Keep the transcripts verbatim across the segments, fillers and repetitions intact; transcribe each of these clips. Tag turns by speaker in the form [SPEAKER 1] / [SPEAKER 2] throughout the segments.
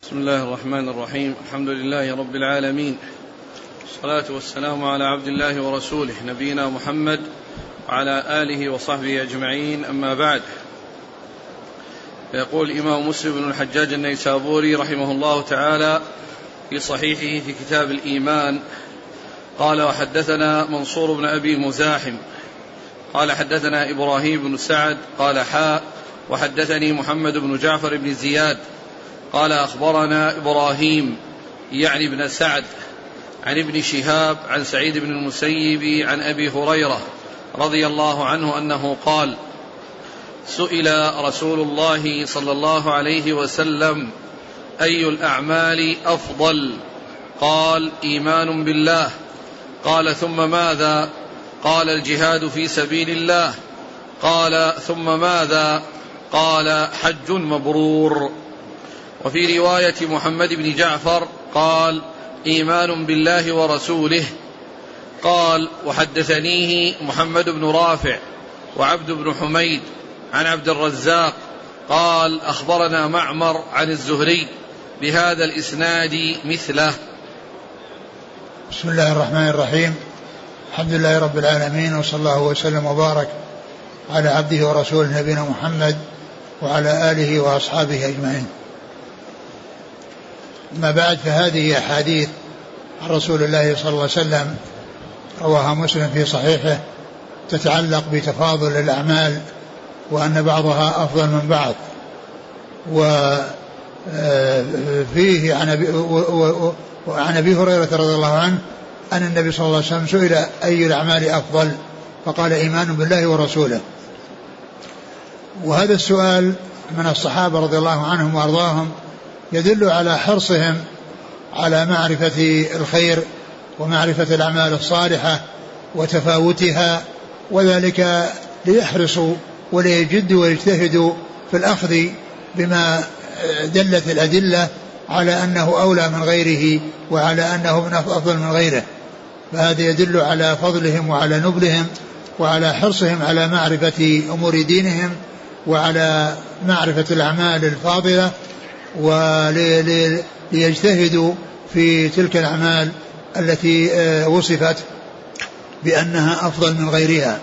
[SPEAKER 1] بسم الله الرحمن الرحيم. الحمد لله رب العالمين، والصلاة والسلام على عبد الله ورسوله نبينا محمد وعلى آله وصحبه أجمعين، أما بعد. يقول الإمام مسلم بن الحجاج النيسابوري رحمه الله تعالى في صحيحه في كتاب الإيمان قال: وحدثنا منصور بن أبي مزاحم قال حدثنا إبراهيم بن سعد قال حاء وحدثني محمد بن جعفر بن زياد قال أخبرنا إبراهيم يعني بن سعد عن ابن شهاب عن سعيد بن المسيب عن أبي هريرة رضي الله عنه أنه قال: سئل رسول الله صلى الله عليه وسلم: أي الأعمال أفضل؟ قال: إيمان بالله. قال: ثم ماذا؟ قال: الجهاد في سبيل الله. قال: ثم ماذا؟ قال: حج مبرور. وفي رواية محمد بن جعفر قال: إيمان بالله ورسوله. قال: وحدثنيه محمد بن رافع وعبد بن حميد عن عبد الرزاق قال: أخبرنا معمر عن الزهري بهذا الإسناد مثله.
[SPEAKER 2] بسم الله الرحمن الرحيم. الحمد لله رب العالمين، وصلى الله وسلم وبارك على عبده ورسوله نبينا محمد وعلى آله وأصحابه أجمعين. ما بعد، فهذه أحاديث عن رسول الله صلى الله عليه وسلم رواها مسلم في صحيحه تتعلق بتفاضل الأعمال وأن بعضها أفضل من بعض. وفيه عن أبي هريرة رضي الله عنه أن النبي صلى الله عليه وسلم سئل: أي الأعمال أفضل؟ فقال: إيمان بالله ورسوله. وهذا السؤال من الصحابة رضي الله عنهم وأرضاهم يدل على حرصهم على معرفة الخير ومعرفة الأعمال الصالحة وتفاوتها، وذلك ليحرصوا وليجدوا ويجتهدوا في الأخذ بما دلت الأدلة على أنه أولى من غيره وعلى أنه من أفضل من غيره. فهذا يدل على فضلهم وعلى نبلهم وعلى حرصهم على معرفة أمور دينهم وعلى معرفة الأعمال الفاضلة، وليجتهدوا في تلك الأعمال التي وصفت بأنها أفضل من غيرها.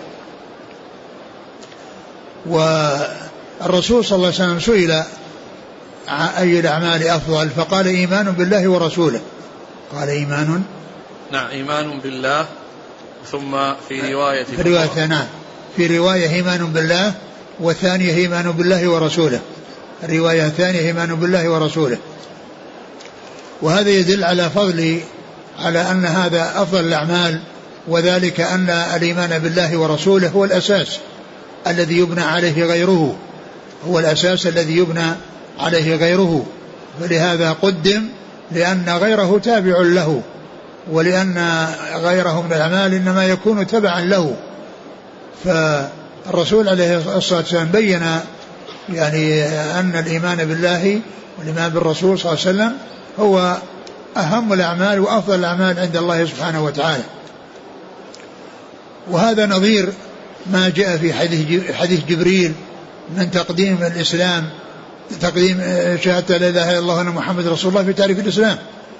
[SPEAKER 2] والرسول صلى الله عليه وسلم سئل: أي الأعمال أفضل؟ فقال: إيمان بالله ورسوله. قال: إيمان
[SPEAKER 1] نعم إيمان بالله. ثم في رواية
[SPEAKER 2] في رواية نعم في رواية إيمان بالله، والثانية إيمان بالله ورسوله. الرواية الثانية إيمان بالله ورسوله. وهذا يدل على فضل على أن هذا أفضل الأعمال، وذلك أن الإيمان بالله ورسوله هو الأساس الذي يبنى عليه غيره هو الأساس الذي يبنى عليه غيره فلهذا قدم، لأن غيره تابع له، ولأن غيره من الأعمال إنما يكون تبعا له. فالرسول عليه الصلاة والسلام بين يعني أن الإيمان بالله والإيمان بالرسول صلى الله عليه وسلم هو أهم الأعمال وأفضل الأعمال عند الله سبحانه وتعالى. وهذا نظير ما جاء في حديث جبريل من تقديم الإسلام، تقديم شهادة لا إله إلا الله وأن محمد رسول الله في تعريف الإسلام،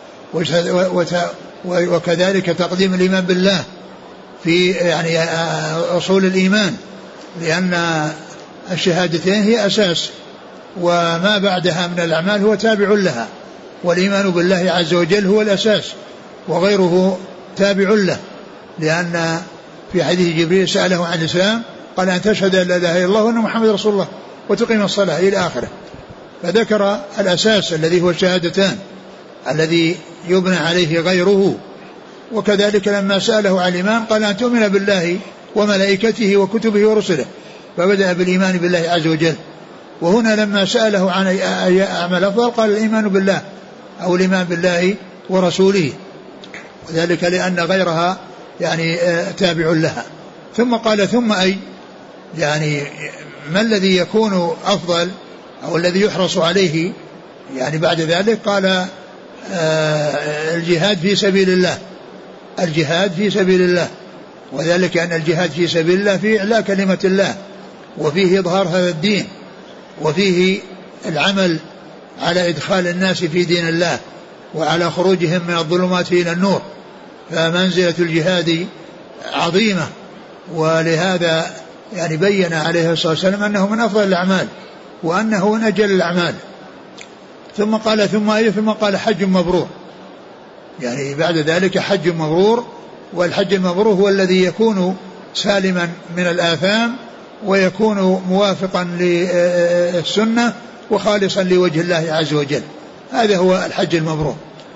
[SPEAKER 2] وكذلك تقديم الإيمان بالله في يعني أصول الإيمان، لأن الشهادتين هي أساس، وما بعدها من الأعمال هو تابع لها، والإيمان بالله عز وجل هو الأساس وغيره تابع له. لأن في حديث جبريل سأله عن الإسلام قال: أن تشهد لا إله إلا الله وأن محمد رسول الله وتقيم الصلاة إلى آخره. فذكر الأساس الذي هو الشهادتان الذي يبنى عليه غيره. وكذلك لما سأله عن الإيمان قال: أن تؤمن بالله وملائكته وكتبه ورسله، فبدأ بالإيمان بالله عز وجل. وهنا لما سأله عن أي أعمال أفضل قال: الإيمان بالله أو الإيمان بالله ورسوله، وذلك لأن غيرها يعني تابع لها. ثم قال: ثم أي يعني ما الذي يكون أفضل أو الذي يحرص عليه يعني بعد ذلك؟ قال: الجهاد في سبيل الله. الجهاد في سبيل الله، وذلك أن الجهاد في سبيل الله فيه إعلاء كلمة الله، وفيه إظهار هذا الدين، وفيه العمل على إدخال الناس في دين الله وعلى خروجهم من الظلمات إلى النور، فمنزلة الجهاد عظيمة. ولهذا يعني بين عليه الصلاة والسلام أنه من أفضل الأعمال وأنه من أجل الأعمال. ثم قال ثم أيه ثم قال حج مبرور، يعني بعد ذلك حج مبرور. والحج المبرور هو الذي يكون سالما من الآثام ويكون موافقا للسنة وخالصا لوجه الله عز وجل. هذا هو الحج المبرور.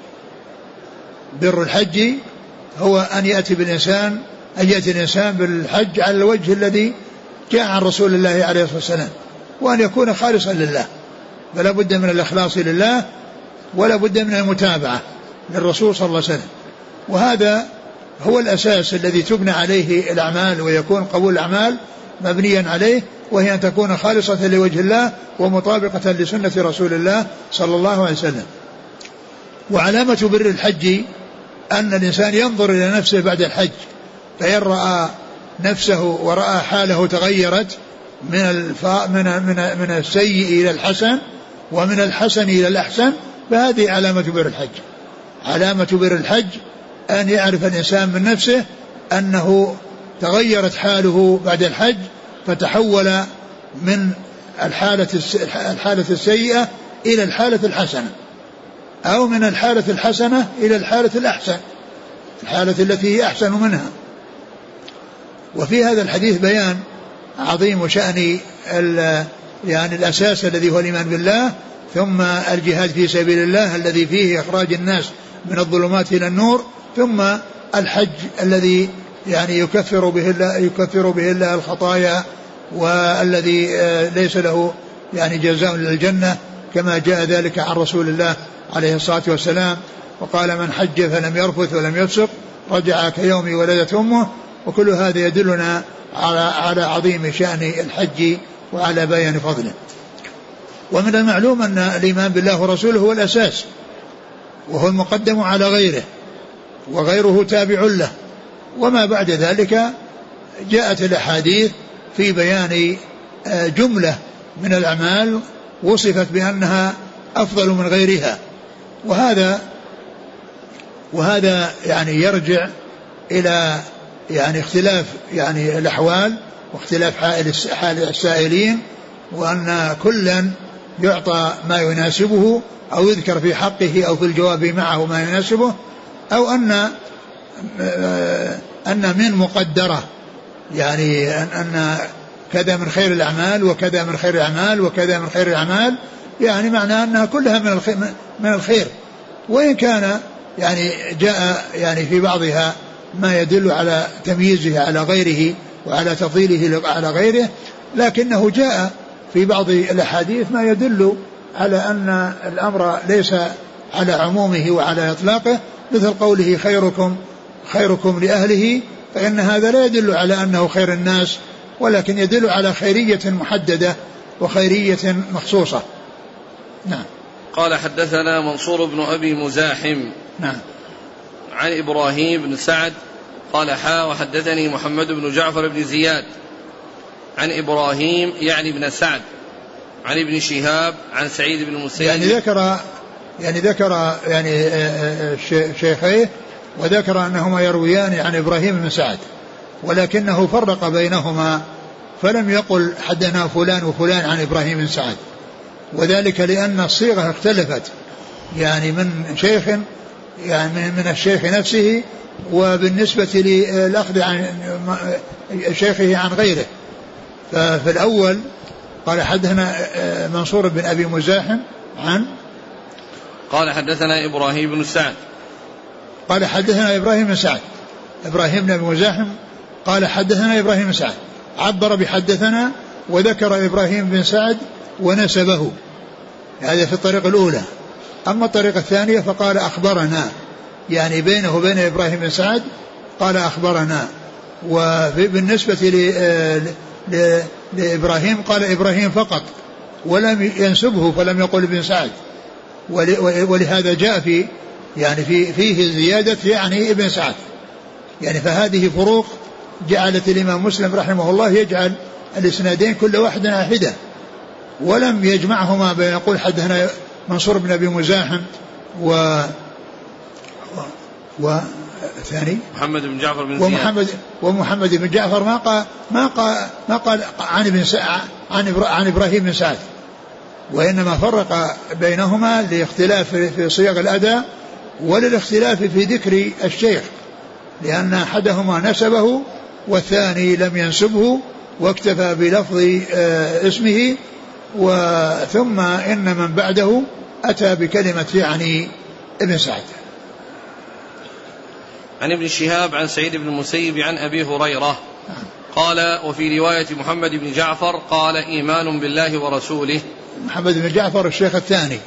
[SPEAKER 2] بر الحج هو أن يأتي بالإنسان أن يأتي الإنسان بالحج على الوجه الذي جاء عن رسول الله عليه الصلاة والسلام، وأن يكون خالصا لله، فلا بد من الإخلاص لله ولا بد من المتابعة للرسول صلى الله عليه وسلم. وهذا هو الأساس الذي تبنى عليه الأعمال ويكون قبول الأعمال مبنيا عليه، وهي أن تكون خالصة لوجه الله ومطابقة لسنة رسول الله صلى الله عليه وسلم. وعلامة بر الحج أن الإنسان ينظر إلى نفسه بعد الحج، فإن رأى نفسه ورأى حاله تغيرت من الف... من من من السيء إلى الحسن ومن الحسن إلى الأحسن، فهذه علامة بر الحج. علامة بر الحج أن يعرف الإنسان من نفسه أنه تغيرت حاله بعد الحج، فتحول من الحالة الحالة السيئة إلى الحالة الحسنة، أو من الحالة الحسنة إلى الحالة الأحسن، الحالة التي هي أحسن منها. وفي هذا الحديث بيان عظيم شأن يعني الأساس الذي هو الإيمان بالله، ثم الجهاد في سبيل الله الذي فيه إخراج الناس من الظلمات إلى النور، ثم الحج الذي يعني يكفر به الله يكفر به الله الخطايا، والذي ليس له يعني جزاء للجنة كما جاء ذلك عن رسول الله عليه الصلاة والسلام. وقال من حج فلم يرفث ولم يفسق رجع كيوم ولدت أمه. وكل هذا يدلنا على على عظيم شأن الحج وعلى بيان فضله. ومن المعلوم أن الإيمان بالله ورسوله هو الأساس، وهو المقدم على غيره، وغيره تابع له. وما بعد ذلك جاءت الأحاديث في بيان جملة من الأعمال وصفت بأنها أفضل من غيرها، وهذا وهذا يعني يرجع إلى يعني اختلاف يعني الأحوال واختلاف حال السائلين، وأن كلا يعطى ما يناسبه أو يذكر في حقه أو في الجواب معه ما يناسبه، أو أن أن من مقدرة يعني أن كذا من خير الأعمال وكذا من خير الأعمال وكذا من خير الأعمال، يعني معنى أنها كلها من الخير, من الخير وإن كان يعني جاء يعني في بعضها ما يدل على تمييزه على غيره وعلى تفضيله على غيره، لكنه جاء في بعض الأحاديث ما يدل على أن الأمر ليس على عمومه وعلى إطلاقه، مثل قوله خيركم خيركم لأهله، فإن هذا لا يدل على أنه خير الناس، ولكن يدل على خيرية محددة وخيرية مخصوصة. نعم.
[SPEAKER 1] قال حدثنا منصور بن أبي مزاحم
[SPEAKER 2] نعم
[SPEAKER 1] عن إبراهيم بن سعد قال حا وحدثني محمد بن جعفر بن زياد عن إبراهيم يعني بن سعد عن ابن شهاب عن سعيد بن المسيب،
[SPEAKER 2] يعني ذكر يعني ذكر يعني شيخيه وذكر أنهما يرويان عن إبراهيم بن سعد، ولكنه فرق بينهما فلم يقل حدثنا فلان وفلان عن إبراهيم بن سعد، وذلك لأن الصيغة اختلفت يعني من شيخ يعني من الشيخ نفسه وبالنسبة للأخذ عن شيخه عن غيره. ففي الأول قال حدثنا منصور بن أبي مزاحم عن
[SPEAKER 1] قال حدثنا إبراهيم بن سعد
[SPEAKER 2] قال حدثنا إبراهيم بن سعد إبراهيم بن أبي مزاحم قال حدثنا إبراهيم بن سعد، عبر بحدثنا وذكر إبراهيم بن سعد ونسبه، هذا في الطريقة الأولى. أما الطريقة الثانية فقال أخبرنا، يعني بينه وبين إبراهيم بن سعد قال أخبرنا، وبالنسبة لإبراهيم قال إبراهيم فقط ولم ينسبه فلم يقل ابن سعد، ولهذا جاء في يعني في فيه زيادة يعني ابن سعد، يعني فهذه فروق جعلت الإمام مسلم رحمه الله يجعل الإسنادين كل واحد حدة، ولم يجمعهما بين يقول حدثنا منصور بن أبي مزاحم و وثاني
[SPEAKER 1] محمد بن جعفر بن زياد
[SPEAKER 2] ومحمد ومحمد بن جعفر ما قال ما قال ما قال عن ابن عن عن إبراهيم بن سعد، وإنما فرق بينهما لاختلاف في صيغ الأداء وللاختلاف في ذكر الشيخ، لأن أحدهما نسبه والثاني لم ينسبه واكتفى بلفظ اسمه، وثم إن من بعده أتى بكلمة يعني ابن سعد.
[SPEAKER 1] عن ابن شهاب عن سعيد بن المسيب عن أبي هريرة قال وفي رواية محمد بن جعفر قال إيمان بالله ورسوله.
[SPEAKER 2] محمد بن جعفر الشيخ الثاني،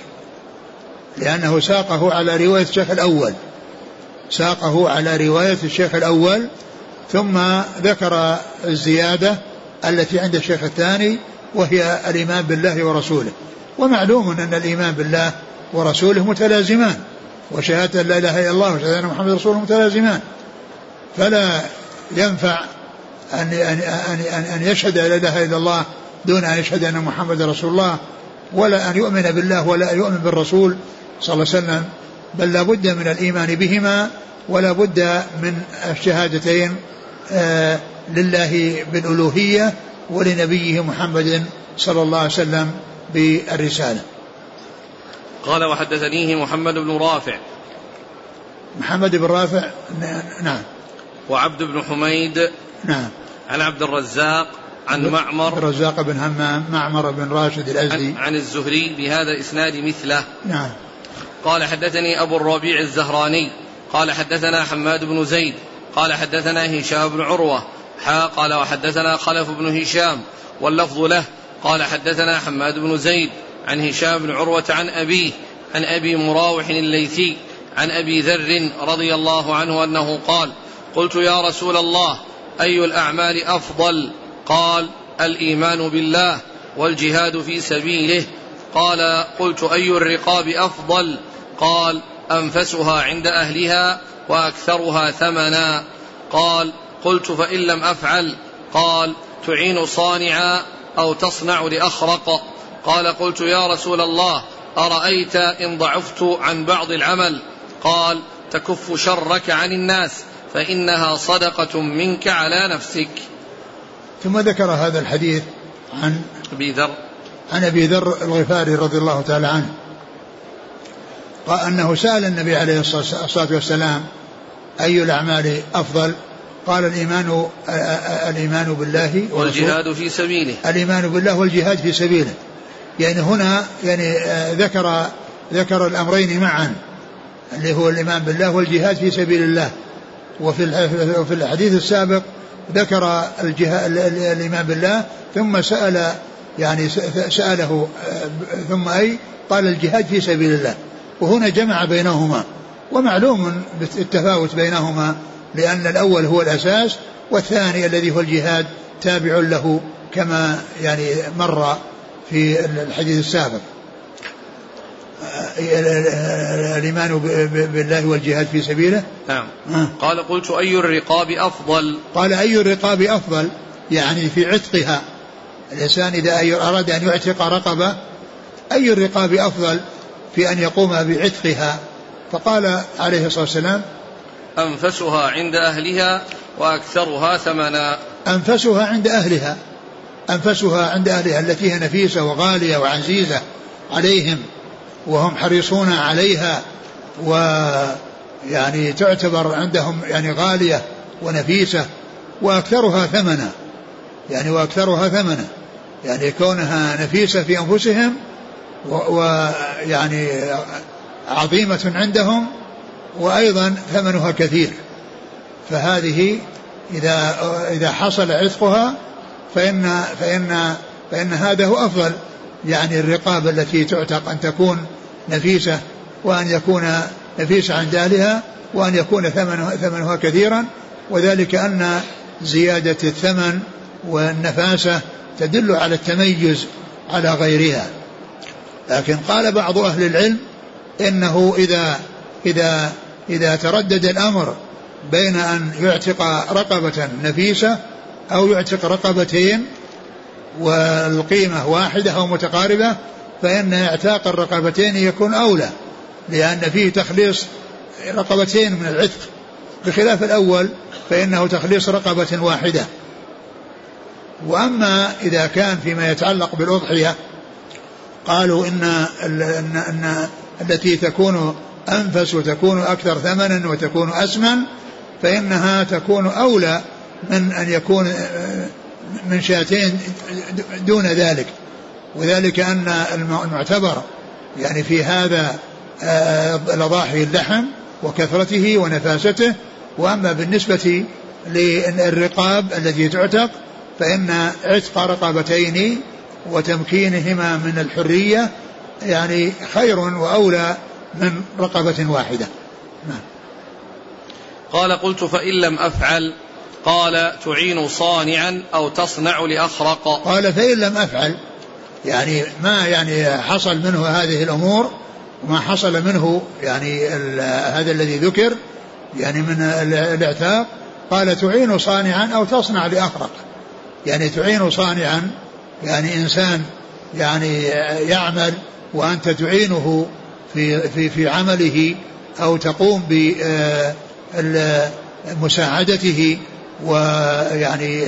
[SPEAKER 2] لأنه ساقه على رواية الشيخ الأول ساقه على رواية الشيخ الأول ثم ذكر الزيادة التي عند الشيخ الثاني وهي الإيمان بالله ورسوله. ومعلوم أن الإيمان بالله ورسوله متلازمان، وشهادة لا إله إلا الله وشهادة أن محمد رسول الله متلازمان، فلا ينفع أن, أن, أن, أن يشهد لا إله إلا الله دون أن يشهد أن محمد رسول الله، ولا أن يؤمن بالله ولا أن يؤمن بالرسول صلى الله عليه وسلم، بل لا بد من الإيمان بهما ولا بد من الشهادتين آه لله بالألوهية ولنبيه محمد صلى الله عليه وسلم بالرسالة.
[SPEAKER 1] قال وحدثنيه محمد بن رافع
[SPEAKER 2] محمد بن رافع نعم
[SPEAKER 1] وعبد بن حميد نعم
[SPEAKER 2] عن
[SPEAKER 1] عبد الرزاق عن معمر
[SPEAKER 2] الرزاق بن همام معمر بن راشد الأزدي
[SPEAKER 1] عن, عن الزهري بهذا الإسناد مثله.
[SPEAKER 2] نعم.
[SPEAKER 1] قال حدثني أبو الربيع الزهراني قال حدثنا حماد بن زيد قال حدثنا هشام بن عروة حا قال وحدثنا خلف بن هشام واللفظ له قال حدثنا حماد بن زيد عن هشام بن عروة عن أبيه عن أبي مراوح الليثي عن أبي ذر رضي الله عنه أنه قال قلت يا رسول الله أي الأعمال أفضل؟ قال الإيمان بالله والجهاد في سبيله. قال قلت أي الرقاب أفضل؟ قال أنفسها عند أهلها وأكثرها ثمنا. قال قلت فإن لم أفعل؟ قال تعين صانعا أو تصنع لأخرق. قال قلت يا رسول الله أرأيت إن ضعفت عن بعض العمل؟ قال تكف شرك عن الناس فإنها صدقة منك على نفسك.
[SPEAKER 2] ثم ذكر هذا الحديث عن
[SPEAKER 1] أبي ذر
[SPEAKER 2] عن أبي ذر الغفاري رضي الله تعالى عنه قال أنه سأل النبي عليه الصلاة والسلام أي الأعمال أفضل؟ قال الإيمان الإيمان بالله
[SPEAKER 1] والجهاد في سبيله.
[SPEAKER 2] الإيمان بالله والجهاد في سبيله، يعني هنا يعني ذكر ذكر الأمرين معا اللي هو الإيمان بالله والجهاد في سبيل الله. وفي الحديث السابق ذكر الإيمان بالله ثم سأل يعني سأله ثم أي قال الجهاد في سبيل الله، وهنا جمع بينهما، ومعلوم بالتفاوت بينهما لأن الأول هو الأساس والثاني الذي هو الجهاد تابع له كما يعني مر في الحديث السابق. الإيمان بالله والجهاد في سبيله.
[SPEAKER 1] نعم. قال قلت أي الرقاب أفضل؟
[SPEAKER 2] قال أي الرقاب أفضل يعني في عتقها، الإنسان إذا أراد أن يعتق رقبة أي الرقاب أفضل في أن يقوم بعتقها؟ فقال عليه الصلاة والسلام
[SPEAKER 1] أنفسها عند أهلها وأكثرها ثمنا.
[SPEAKER 2] أنفسها عند أهلها أنفسها عند أهلها التي هي نفيسة وغالية وعزيزة عليهم وهم حريصون عليها، ويعني تعتبر عندهم يعني غالية ونفيسة، وأكثرها ثمنا يعني وأكثرها ثمنا يعني كونها نفيسة في أنفسهم ويعني عظيمة عندهم وأيضا ثمنها كثير. فهذه إذا إذا حصل عتقها فإن فإن فإن هذا هو أفضل، يعني الرقاب التي تعتق أن تكون نفيسة وأن يكون نفيسة عند أهلها وأن يكون ثمنها, ثمنها كثيرا، وذلك أن زيادة الثمن والنفاسة تدل على التميز على غيرها. لكن قال بعض أهل العلم إنه إذا إذا إذا تردد الأمر بين أن يعتق رقبة نفيسة أو يعتق رقبتين والقيمة واحدة أو متقاربة فإن اعتاق الرقبتين يكون أولى، لأن فيه تخليص رقبتين من العتق، بخلاف الأول فإنه تخليص رقبة واحدة. وأما إذا كان فيما يتعلق بالأضحية قالوا إن, إن, إن التي تكون أنفس وتكون أكثر ثمنا وتكون أسمن فإنها تكون أولى من أن يكون من شاتين دون ذلك، وذلك أن المعتبر يعني في هذا الأضاحي اللحم وكثرته ونفاسته. وأما بالنسبة للرقاب التي تعتق فإن عتق رقبتين وتمكينهما من الحرية يعني خير وأولى من رقبة واحدة.
[SPEAKER 1] قال قلت فإن لم أفعل؟ قال تعين صانعا أو تصنع لأخرق.
[SPEAKER 2] قال فإن لم أفعل يعني ما يعني حصل منه هذه الأمور وما حصل منه يعني هذا الذي ذكر يعني من الاعتاق، قال تعين صانعا أو تصنع لأخرق. يعني تعين صانعا يعني إنسان يعني يعمل وأنت تعينه في, في, في عمله أو تقوم بمساعدته ويعني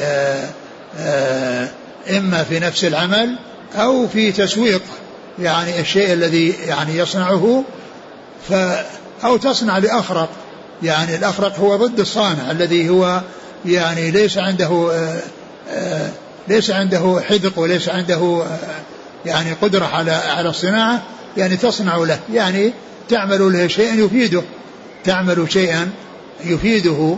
[SPEAKER 2] إما في نفس العمل أو في تسويق يعني الشيء الذي يعني يصنعه ف أو تصنع لأخرق. يعني الأخرق هو ضد الصانع الذي هو يعني ليس عنده ليس عنده حذق وليس عنده يعني قدرة على على الصناعة، يعني تصنع له يعني تعمل له شيئا يفيده تعمل شيئا يفيده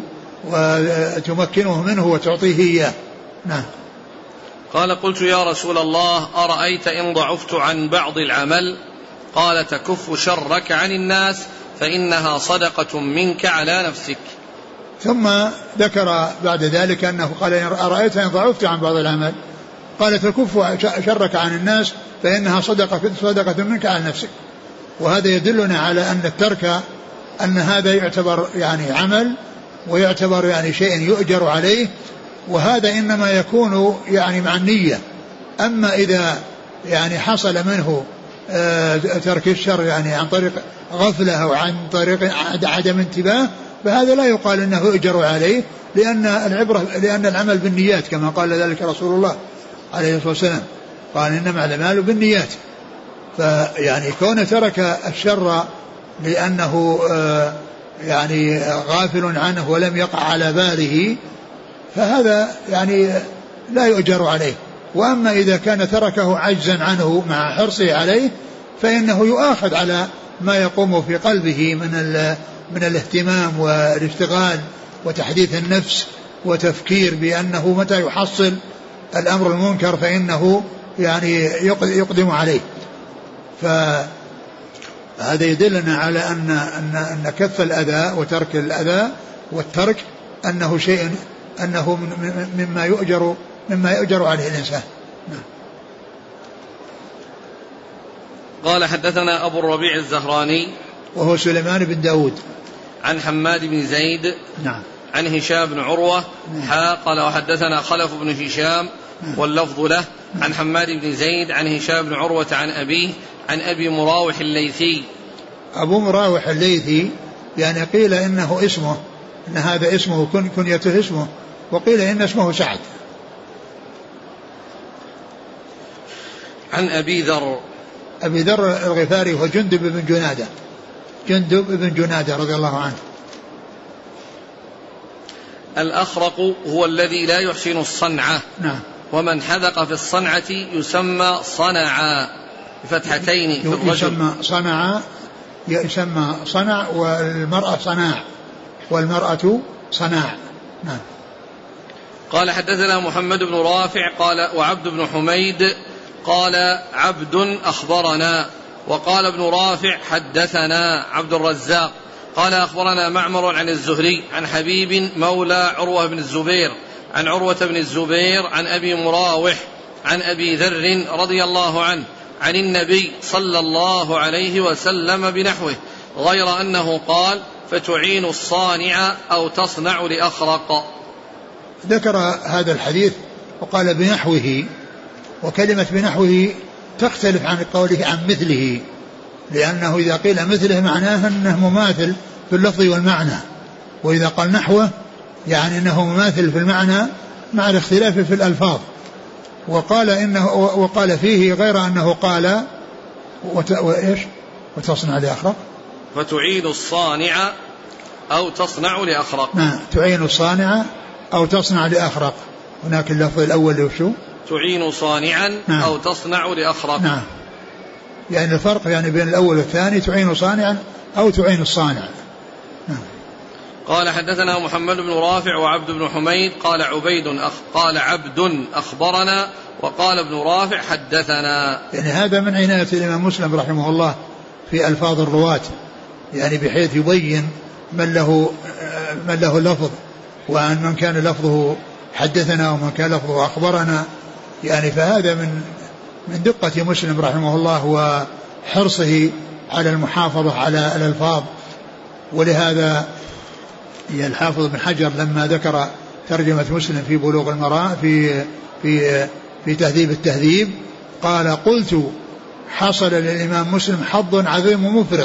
[SPEAKER 2] وتمكنه منه وتعطيه إياه. نعم.
[SPEAKER 1] قال قلت يا رسول الله أرأيت إن ضعفت عن بعض العمل؟ قال تكف شرك عن الناس فإنها صدقة منك على نفسك.
[SPEAKER 2] ثم ذكر بعد ذلك أنه قال أرأيت إن ضعفت عن بعض العمل؟ قال تكف شرك عن الناس فإنها صدقة, صدقة منك على نفسك. وهذا يدلنا على أن الترك أن هذا يعتبر يعني عمل ويعتبر يعني شيء يؤجر عليه، وهذا إنما يكون يعني مع النية. أما إذا يعني حصل منه ترك الشر يعني عن طريق غفلة أو عن طريق عدم انتباه فهذا لا يقال أنه يؤجر عليه، لأن العبرة لأن العمل بالنيات كما قال ذلك رسول الله عليه الصلاة والسلام، قال إنما الأعمال بالنيات. فيعني كون ترك الشر لأنه يعني غافل عنه ولم يقع على باله فهذا يعني لا يؤجر عليه. وأما إذا كان تركه عجزا عنه مع حرصه عليه فإنه يؤاخذ على ما يقوم في قلبه من من الاهتمام والاشتغال وتحديث النفس وتفكير بأنه متى يحصل الأمر المنكر فإنه يعني يقدم عليه. فهذا يدلنا على أن أن أن كف الأذى وترك الأذى والترك أنه شيء أنه مما يؤجر مما يؤجر عليه الإنسان.
[SPEAKER 1] قال حدثنا أبو الربيع الزهراني
[SPEAKER 2] وهو سليمان بن داود
[SPEAKER 1] عن حماد بن زيد
[SPEAKER 2] نعم
[SPEAKER 1] عن هشام بن عروة
[SPEAKER 2] نعم.
[SPEAKER 1] حا قال وحدثنا خلف بن هشام
[SPEAKER 2] نعم.
[SPEAKER 1] واللفظ له
[SPEAKER 2] نعم.
[SPEAKER 1] عن حماد بن زيد عن هشام بن عروة عن أبيه عن أبي مراوح الليثي.
[SPEAKER 2] أبو مراوح الليثي يعني قيل إنه اسمه إن هذا اسمه كن كنيته اسمه، وقيل إن اسمه سعد.
[SPEAKER 1] عن أبي ذر
[SPEAKER 2] أبي ذر الغفاري هو جندب بن جنادة جندب بن جنادة رضي الله عنه.
[SPEAKER 1] الأخرق هو الذي لا يحسن الصنعة.
[SPEAKER 2] نعم.
[SPEAKER 1] ومن حذق في الصنعة يسمى صنعا بفتحتين في الرجل.
[SPEAKER 2] يسمى صنعا يسمى صنع والمرأة صناع والمرأة صناع. نعم.
[SPEAKER 1] قال حدثنا محمد بن رافع قال وعبد بن حميد قال عبد أخبرنا وقال ابن رافع حدثنا عبد الرزاق قال أخبرنا معمر عن الزهري عن حبيب مولى عروة بن الزبير عن عروة بن الزبير عن أبي مراوح عن أبي ذر رضي الله عنه عن النبي صلى الله عليه وسلم بنحوه غير أنه قال فتعين الصانع أو تصنع لأخرق.
[SPEAKER 2] ذكر هذا الحديث وقال بنحوه، وكلمة بنحوه تختلف عن قوله عن مثله، لأنه إذا قيل مثله معناه أنه مماثل في اللفظ والمعنى، وإذا قال نحوه يعني أنه مماثل في المعنى مع الاختلاف في الألفاظ. وقال إنه وقال فيه غير أنه قال وت... وإيش وتصنع لأخرق،
[SPEAKER 1] فتعين الصانع أو تصنع لأخرق.
[SPEAKER 2] نعم تعين الصانع أو تصنع لأخرق. هناك اللفظ الأول وشو
[SPEAKER 1] تعين صانعا نعم. أو تصنع لأخرق.
[SPEAKER 2] نعم يعني الفرق يعني بين الأول والثاني تعين صانعا أو تعين الصانع. نعم.
[SPEAKER 1] قال حدثنا محمد بن رافع وعبد بن حميد قال عبيد أخ قال عبد أخبرنا وقال ابن رافع حدثنا.
[SPEAKER 2] يعني هذا من عناية الإمام مسلم رحمه الله في ألفاظ الرواة، يعني بحيث يبين من له من له لفظ، وأن من كان لفظه حدثنا ومن كان لفظه أخبرنا، يعني فهذا من من دقة مسلم رحمه الله وحرصه على المحافظة على الألفاظ. ولهذا الحافظ بن حجر لما ذكر ترجمة مسلم في بلوغ المرام في في في تهذيب التهذيب قال قلت حصل للإمام مسلم حظ عظيم ومفرط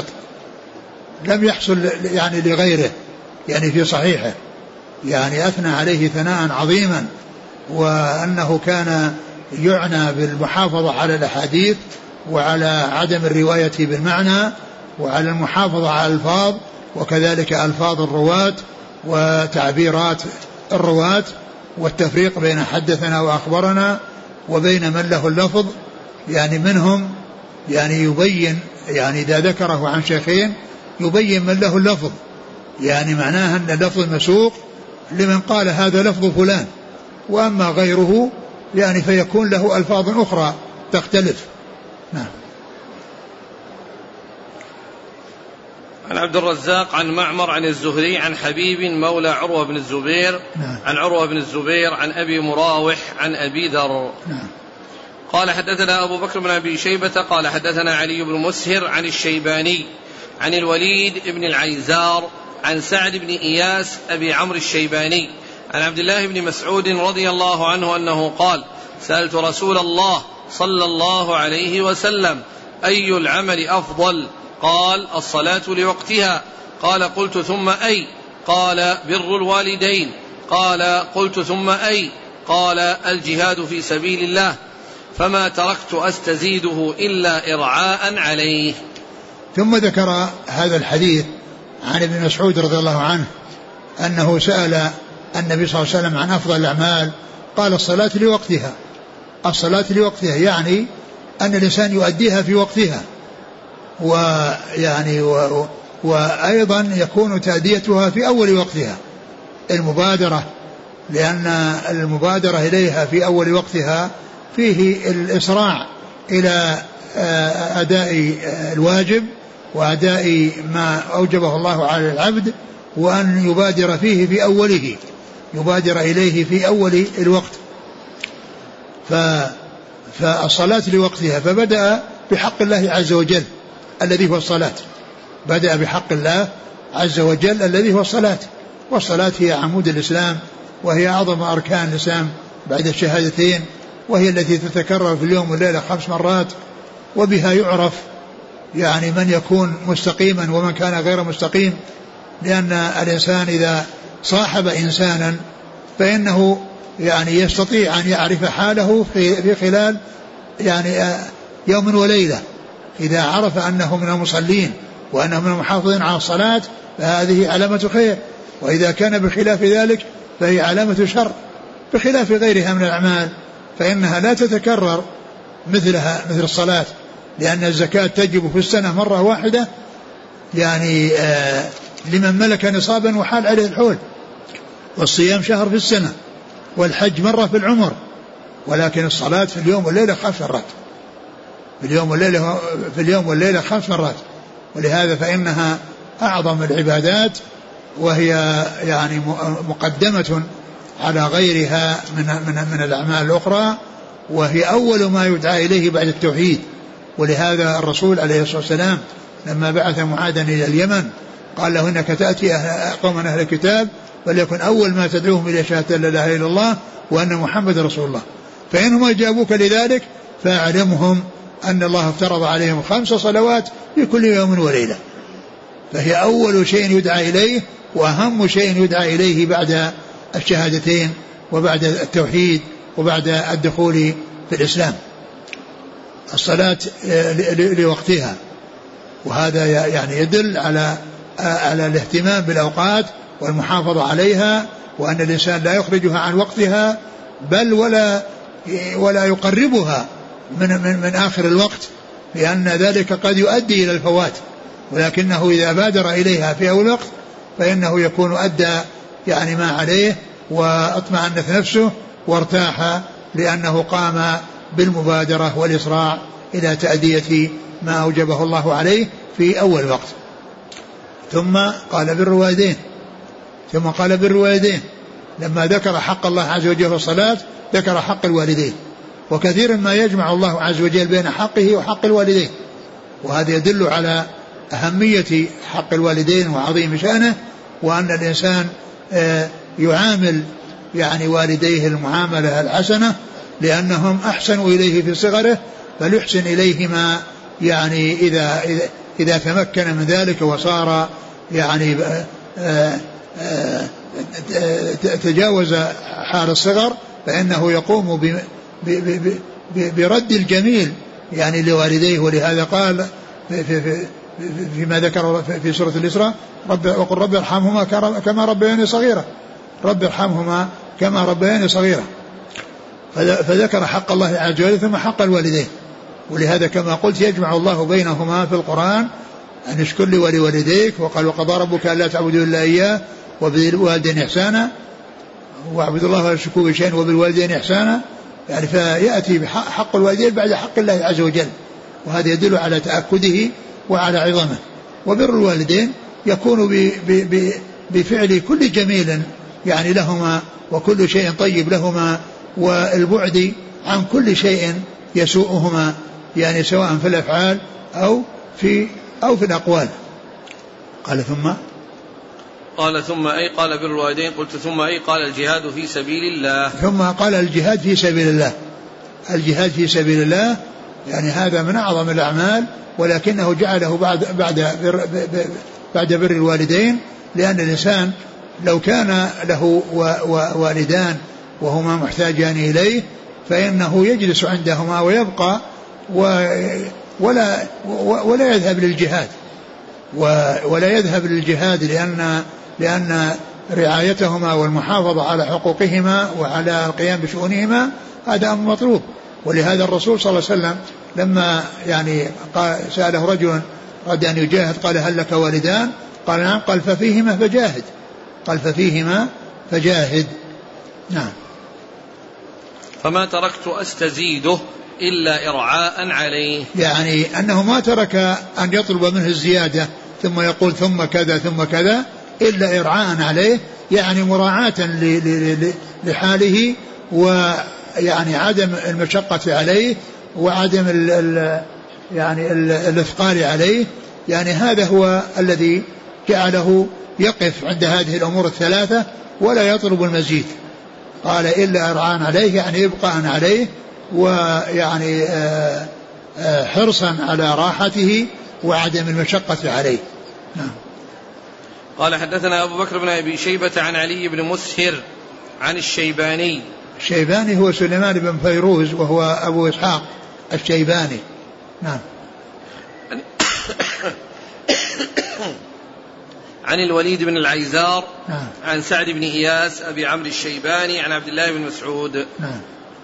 [SPEAKER 2] لم يحصل يعني لغيره يعني في صحيحه، يعني أثنى عليه ثناء عظيما، وأنه كان يعنى بالمحافظة على الأحاديث وعلى عدم الرواية بالمعنى وعلى المحافظة على الألفاظ، وكذلك ألفاظ الرواة وتعبيرات الرواة، والتفريق بين حدثنا وأخبرنا وبين من له اللفظ، يعني منهم يعني يبين يعني إذا ذكره عن شيخين يبين من له اللفظ، يعني معناها أن اللفظ مسوق لمن قال هذا لفظ فلان، وأما غيره يعني فيكون له ألفاظ أخرى تختلف. نعم.
[SPEAKER 1] عن عبد الرزاق عن معمر عن الزهري عن حبيب مولى عروة بن الزبير
[SPEAKER 2] نعم.
[SPEAKER 1] عن عروة بن الزبير عن أبي مراوح عن أبي ذر.
[SPEAKER 2] نعم.
[SPEAKER 1] قال حدثنا أبو بكر بن أبي شيبة قال حدثنا علي بن مسهر عن الشيباني عن الوليد بن العيزار عن سعد بن إياس أبي عمرو الشيباني عن عبد الله بن مسعود رضي الله عنه أنه قال سألت رسول الله صلى الله عليه وسلم أي العمل أفضل؟ قال الصلاة لوقتها. قال قلت ثم أي؟ قال بر الوالدين. قال قلت ثم أي؟ قال الجهاد في سبيل الله، فما تركت أستزيده إلا إرعاء عليه.
[SPEAKER 2] ثم ذكر هذا الحديث عن ابن مسعود رضي الله عنه أنه سأل النبي صلى الله عليه وسلم عن أفضل الأعمال، قال الصلاة لوقتها. الصلاة لوقتها يعني أن الإنسان يؤديها في وقتها، ويعني و... وأيضا يكون تأديتها في أول وقتها المبادرة، لأن المبادرة إليها في أول وقتها فيه الإسراع إلى أداء الواجب وأداء ما أوجبه الله على العبد، وأن يبادر فيه في أوله، يبادر إليه في أول الوقت. ف... فالصلاة لوقتها، فبدأ بحق الله عز وجل الذي هو الصلاة، بدأ بحق الله عز وجل الذي هو الصلاة، والصلاة هي عمود الإسلام، وهي أعظم أركان الإسلام بعد الشهادتين، وهي التي تتكرر في اليوم والليلة خمس مرات، وبها يعرف يعني من يكون مستقيما ومن كان غير مستقيم، لأن الإنسان إذا صاحب إنسانا فإنه يعني يستطيع أن يعرف حاله في خلال يعني يوم وليلة. إذا عرف أنه من المصلين وأنه من المحافظين على الصلاة فهذه علامة خير، وإذا كان بخلاف ذلك فهي علامة شر، بخلاف غيرها من الأعمال فإنها لا تتكرر مثلها مثل الصلاة، لأن الزكاة تجب في السنة مرة واحدة يعني آه لمن ملك نصابا وحال عليه الحول، والصيام شهر في السنة، والحج مرة في العمر، ولكن الصلاة في اليوم والليلة خمس مرات، في اليوم والليلة في اليوم والليلة خمس مرات، ولهذا فإنها أعظم العبادات، وهي يعني مقدمة على غيرها من من من الأعمال الأخرى، وهي أول ما يدعى إليه بعد التوحيد. ولهذا الرسول عليه الصلاة والسلام لما بعث معاذا إلى اليمن قال له إنك تأتي قوما أهل الكتاب وليكن أول ما تدعوهم إلى شهادة لا إله إلا الله وأن محمد رسول الله، فإنهم أجابوك لذلك فأعلمهم أن الله افترض عليهم خمس صلوات في كل يوم وليلة، فهي أول شيء يدعى إليه وأهم شيء يدعى إليه بعد الشهادتين وبعد التوحيد وبعد الدخول في الإسلام، الصلاة لوقتها. وهذا يعني يدل على على الاهتمام بالأوقات والمحافظة عليها، وأن الإنسان لا يخرجها عن وقتها بل ولا ولا يقربها من من, من آخر الوقت، لأن ذلك قد يؤدي إلى الفوات، ولكنه إذا بادر إليها في أول وقت فإنه يكون أدى يعني ما عليه واطمأنت نفسه وارتاح، لأنه قام بالمبادرة والإسراع إلى تأدية ما أوجبه الله عليه في أول وقت. ثم قال بر الوالدين ثم قال بر الوالدين لما ذكر حق الله عز وجل في الصلاة ذكر حق الوالدين، وكثيرا ما يجمع الله عز وجل بين حقه وحق الوالدين، وهذا يدل على أهمية حق الوالدين وعظيم شأنه، وأن الإنسان يعامل يعني والديه المعاملة الحسنة لأنهم أحسنوا إليه في صغره، فليحسن إليهما يعني إذا, إذا, إذا تمكن من ذلك وصار يعني تجاوز حال الصغر، فإنه يقوم برد الجميل يعني لوالديه. ولهذا قال في في فيما ذكر في سورة الإسراء رب وقل رب ارحمهما كما ربياني صغيرة، رب ارحمهما كما ربياني صغيرة، فذكر حق الله عز وجل ثم حق الوالدين. ولهذا كما قلت يجمع الله بينهما في القرآن أن اشكر لي ولوالديك، وقال وقضى ربك ألا تعبدوا إلا إياه وبالوالدين إحسانا واعبدوا الله ولا تشركوا به شيئا وبالوالدين إحسانا، يعني فيأتي بحق الوالدين بعد حق الله عز وجل، وهذا يدل على تأكده وعلى عظمه. وبر الوالدين يكون بفعل كل جميل يعني لهما وكل شيء طيب لهما، والبعد عن كل شيء يسوءهما، يعني سواء في الأفعال أو في أو في الأقوال. قال ثم
[SPEAKER 1] قال ثم أي قال بر الوالدين، قلت ثم أي قال الجهاد في سبيل الله.
[SPEAKER 2] ثم قال الجهاد في سبيل الله. الجهاد في سبيل الله يعني هذا من أعظم الأعمال، ولكنه جعله بعد بعد بر بعد بر الوالدين، لأن الإنسان لو كان له والدان وهما محتاجان إليه فإنه يجلس عندهما ويبقى ولا ولا يذهب للجهاد ولا يذهب للجهاد لأن لأن رعايتهما والمحافظة على حقوقهما وعلى القيام بشؤونهما هذا أمر مطلوب. ولهذا الرسول صلى الله عليه وسلم لما يعني سأله رجل أراد أن يجاهد قال هل لك والدان؟ قال نعم. قال ففيهما فجاهد قال ففيهما فجاهد نعم.
[SPEAKER 1] فما تركت أستزيده إلا إرعاء عليه،
[SPEAKER 2] يعني أنه ما ترك أن يطلب منه الزيادة ثم يقول ثم كذا ثم كذا إلا إرعاء عليه، يعني مراعاة لحاله ويعني عدم المشقة عليه وعدم ال ال يعني الإثقال عليه. يعني هذا هو الذي جعله يقف عند هذه الأمور الثلاثة ولا يطلب المزيد. قال إلا إرعاء عليه يعني إبقاء عليه ويعني حرصا على راحته وعدم المشقة عليه. نعم.
[SPEAKER 1] قال حدثنا أبو بكر بن أبي شيبة عن علي بن مسهر عن الشيباني.
[SPEAKER 2] الشيباني هو سليمان بن فيروز وهو أبو إسحاق الشيباني. نعم.
[SPEAKER 1] عن الوليد بن العيزار
[SPEAKER 2] نعم.
[SPEAKER 1] عن سعد بن إياس أبي عمرو الشيباني عن عبد الله بن مسعود.
[SPEAKER 2] نعم.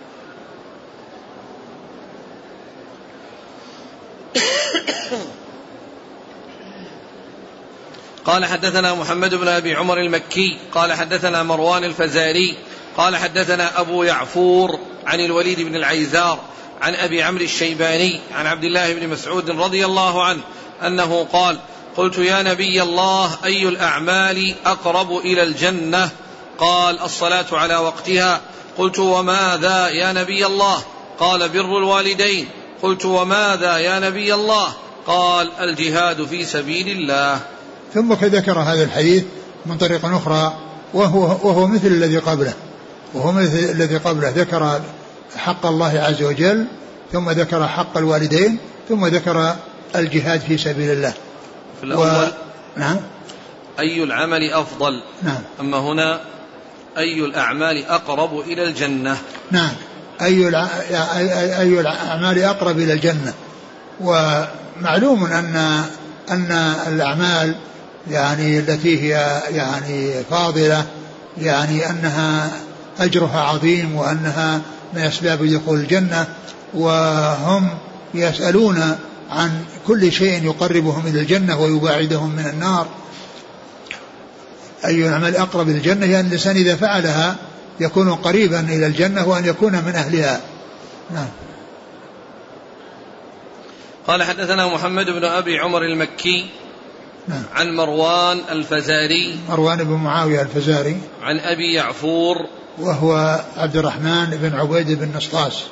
[SPEAKER 1] قال حدثنا محمد بن أبي عمر المكي قال حدثنا مروان الفزاري قال حدثنا أبو يعفور عن الوليد بن العيزار عن أبي عمرو الشيباني عن عبد الله بن مسعود رضي الله عنه أنه قال قلت يا نبي الله أي الأعمال أقرب إلى الجنة؟ قال الصلاة على وقتها. قلت وماذا يا نبي الله؟ قال بر الوالدين. قلت وماذا يا نبي الله؟ قال الجهاد في سبيل الله.
[SPEAKER 2] ثم ذكر هذا الحديث من طريق أخرى وهو, وهو مثل الذي قبله وهو مثل الذي قبله ذكر حق الله عز وجل ثم ذكر حق الوالدين ثم ذكر الجهاد في سبيل الله.
[SPEAKER 1] في الأول و...
[SPEAKER 2] نعم.
[SPEAKER 1] أي العمل أفضل؟
[SPEAKER 2] نعم.
[SPEAKER 1] أما هنا أي الأعمال أقرب إلى الجنة؟
[SPEAKER 2] نعم. أي الع... أي الأعمال أقرب إلى الجنة. ومعلوم أن أن الأعمال يعني التي هي يعني فاضلة يعني أنها أجرها عظيم وأنها من أسباب دخول الجنة، وهم يسألون عن كل شيء يقربهم إلى الجنة ويباعدهم من النار. أي الأعمال أقرب إلى الجنة يعني الإنسان إذا فعلها يكون قريبا إلى الجنة وأن يكون من أهلها. نعم.
[SPEAKER 1] قال حدثنا محمد بن أبي عمر المكي
[SPEAKER 2] نعم.
[SPEAKER 1] عن مروان الفزاري
[SPEAKER 2] مروان بن معاوية الفزاري
[SPEAKER 1] عن أبي يعفور
[SPEAKER 2] وهو عبد الرحمن بن عبيد بن نصطاس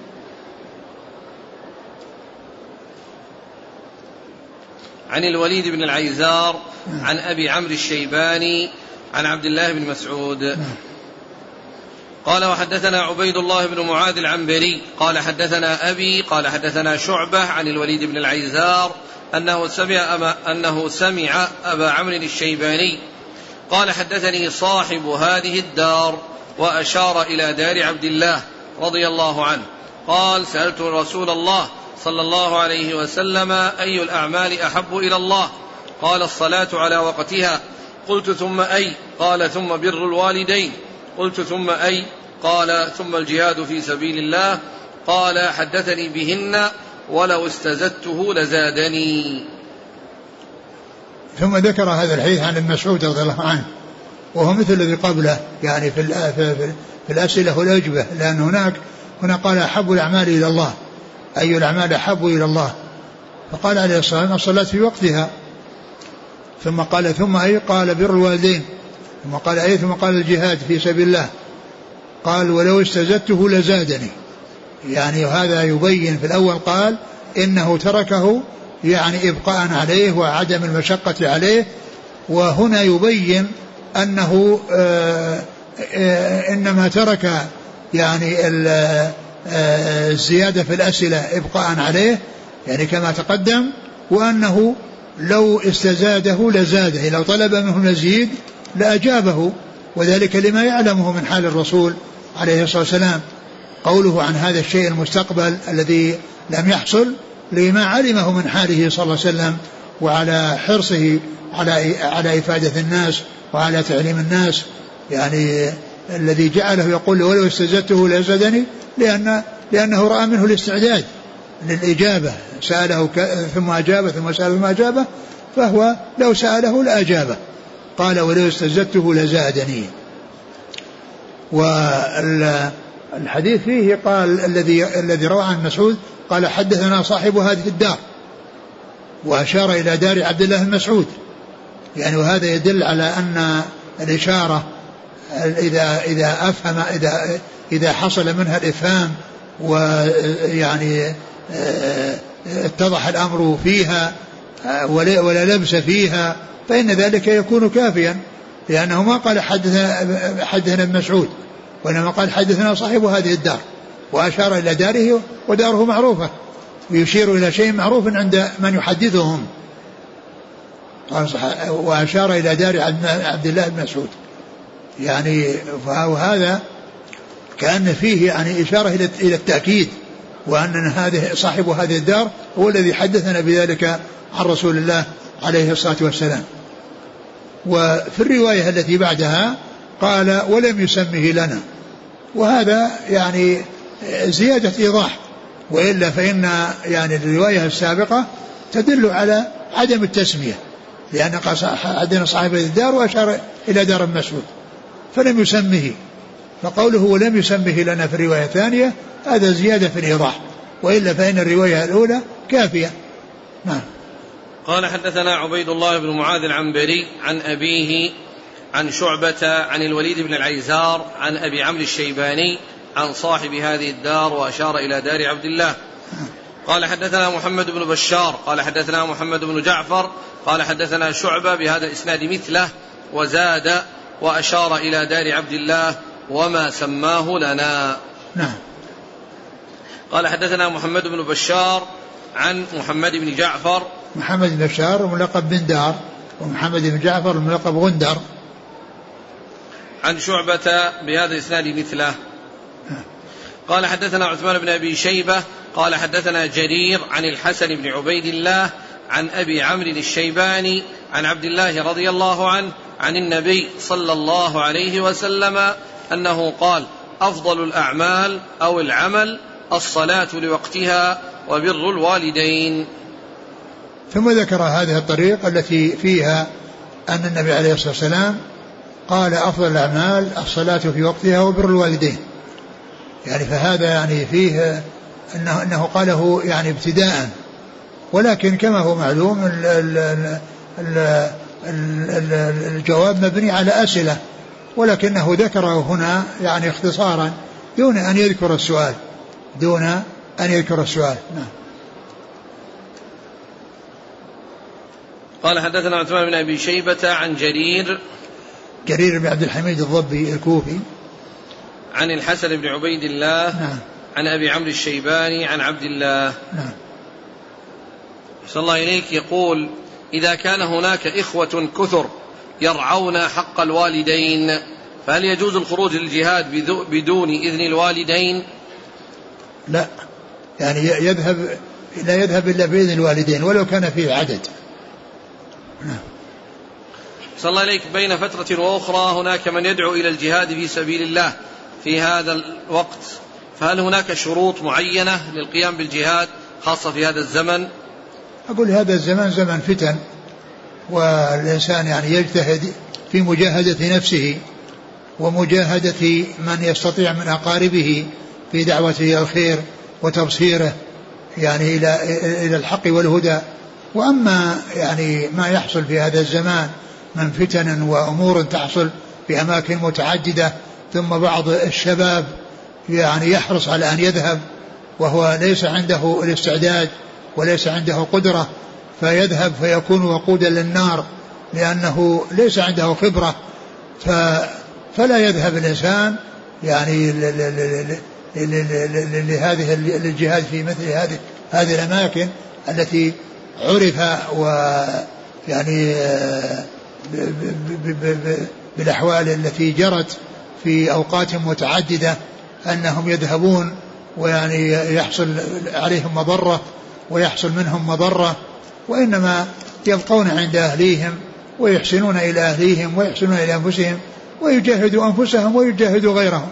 [SPEAKER 1] عن الوليد بن العيزار
[SPEAKER 2] نعم.
[SPEAKER 1] عن أبي عمرو الشيباني عن عبد الله بن مسعود
[SPEAKER 2] نعم.
[SPEAKER 1] قال وحدثنا عبيد الله بن معاذ العنبري قال حدثنا أبي قال حدثنا شعبة عن الوليد بن العيزار أنه سمع, أما أنه سمع أبا عمرو الشيباني قال حدثني صاحب هذه الدار وأشار إلى دار عبد الله رضي الله عنه قال سألت رسول الله صلى الله عليه وسلم أي الأعمال أحب إلى الله؟ قال الصلاة على وقتها. قلت ثم أي؟ قال ثم بر الوالدين. قلت ثم أي؟ قال ثم الجهاد في سبيل الله. قال حدثني بهن ولو استزدته لزادني.
[SPEAKER 2] ثم ذكر هذا الحديث عن ابن مسعود رضي الله عنه وهو مثل الذي قبله يعني في, في, في الأسئلة والأجوبة، لأن هناك هنا قال أحب الأعمال إلى الله، أي الأعمال أحب إلى الله، فقال عليه الصلاة والسلام الصلاة في وقتها، ثم قال ثم أي؟ قال بر الوالدين، ثم قال أي؟ ثم قال الجهاد في سبيل الله. قال ولو استزدته لزادني، يعني هذا يبين في الأول قال إنه تركه يعني إبقاء عليه وعدم المشقة عليه، وهنا يبين أنه آآ آآ إنما ترك يعني الزيادة في الأسئلة إبقاء عليه يعني كما تقدم، وأنه لو استزاده لزاده، لو طلب منه مزيد لأجابه، وذلك لما يعلمه من حال الرسول عليه الصلاة والسلام. قوله عن هذا الشيء المستقبل الذي لم يحصل لما علمه من حاله صلى الله عليه وسلم وعلى حرصه على على إفادة الناس وعلى تعليم الناس، يعني الذي جعله يقول ولو استزدته لزادني لأن لأنه رأى منه الاستعداد للإجابة، سأله ثم أجابه ثم سأله ثم أجابه، فهو لو سأله لأجابه. قال ولو استزدته لزادني. والحديث فيه قال الذي الذي روى عن مسعود قال حدثنا صاحب هذه الدار، وأشار إلى دار عبد الله بن مسعود، يعني وهذا يدل على أن الإشارة إذا إذا أفهم إذا إذا حصل منها الإفهام ويعني اتضح الأمر فيها ولا لبس فيها فإن ذلك يكون كافيا، لأنه ما قال حدثنا حدثنا ابن مسعود، وإنما قال حدثنا صاحب هذه الدار، وأشار إلى داره وداره معروفة، ويشير إلى شيء معروف عند من يحدثهم، وأشار إلى دار عبد الله بن مسعود، يعني وهذا كأن فيه يعني إشارة إلى التأكيد، وأن هذه صاحب هذه الدار هو الذي حدثنا بذلك عن رسول الله عليه الصلاة والسلام. وفي الرواية التي بعدها قال ولم يسمه لنا، وهذا يعني زيادة إيضاح، وإلا فإن يعني الرواية السابقة تدل على عدم التسمية، لأن عندنا صاحب الدار وأشار إلى دار مسعود فلم يسمه، فقوله ولم يسمه لنا في الرواية الثانية هذا زيادة في الإيضاح، وإلا فإن الرواية الأولى كافية. نعم.
[SPEAKER 1] قال حدثنا عبيد الله بن معاذ العنبري عن أبيه عن شعبة عن الوليد بن العيزار عن أبي عمرو الشيباني عن صاحب هذه الدار وأشار إلى دار عبد الله. قال حدثنا محمد بن بشار قال حدثنا محمد بن جعفر قال حدثنا شعبة بهذا الإسناد مثله وزاد وأشار إلى دار عبد الله وما سماه لنا.
[SPEAKER 2] نعم.
[SPEAKER 1] قال حدثنا محمد بن بشار عن محمد بن جعفر.
[SPEAKER 2] محمد بن بشار ملقب بن دار، ومحمد بن جعفر ملقب غندر.
[SPEAKER 1] عن شعبة بهذا الإسناد مثله. قال حدثنا عثمان بن أبي شيبة قال حدثنا جرير عن الحسن بن عبيد الله عن أبي عمرو الشيباني عن عبد الله رضي الله عنه عن النبي صلى الله عليه وسلم أنه قال: أفضل الأعمال أو العمل الصلاة لوقتها وبر الوالدين.
[SPEAKER 2] ثم ذكر هذه الطريقة التي فيها أن النبي عليه الصلاة والسلام قال: أفضل الأعمال الصلاة في وقتها وبر الوالدين. يعني فهذا يعني فيه أنه, أنه قاله يعني ابتداء، ولكن كما هو معلوم ال ال ال ال الجواب مبني على أسئلة، ولكنه ذكره هنا يعني اختصارا دون أن يذكر السؤال دون أن يذكر السؤال. نعم.
[SPEAKER 1] قال حدثنا عثمان بن أبي شيبة عن جرير
[SPEAKER 2] جرير بن عبد الحميد الضبي الكوفي
[SPEAKER 1] عن الحسن بن عبيد الله.
[SPEAKER 2] نعم.
[SPEAKER 1] عن أبي عمرو الشيباني عن عبد الله.
[SPEAKER 2] نعم.
[SPEAKER 1] صلى الله إليك يقول: إذا كان هناك إخوة كثر يرعون حق الوالدين فهل يجوز الخروج للجهاد بدون إذن الوالدين؟
[SPEAKER 2] لا، يعني يذهب لا يذهب إلا بإذن الوالدين ولو كان فيه عدد. نعم.
[SPEAKER 1] صلى الله عليك بين فترة وأخرى هناك من يدعو إلى الجهاد في سبيل الله في هذا الوقت، فهل هناك شروط معينة للقيام بالجهاد خاصة في هذا الزمن؟
[SPEAKER 2] أقول هذا الزمان زمن فتن، والإنسان يعني يجتهد في مجاهدة نفسه ومجاهدة من يستطيع من أقاربه في دعوته إلى الخير وتبصيره يعني إلى إلى الحق والهدى. وأما يعني ما يحصل في هذا الزمان من فتن وأمور تحصل في أماكن متعددة، ثم بعض الشباب يعني يحرص على أن يذهب وهو ليس عنده الاستعداد وليس عنده قدرة، فيذهب فيكون وقودا للنار لأنه ليس عنده خبرة، فلا يذهب الإنسان يعني لهذه الجهاد في مثل هذه هذه الأماكن التي عرف ويعني بالأحوال التي جرت في أوقات متعددة أنهم يذهبون ويعني يحصل عليهم مضرة ويحصل منهم مضرة، وإنما يبقون عند أهليهم ويحسنون إلى أهليهم ويحسنون إلى أنفسهم ويجاهدوا أنفسهم ويجاهدوا غيرهم.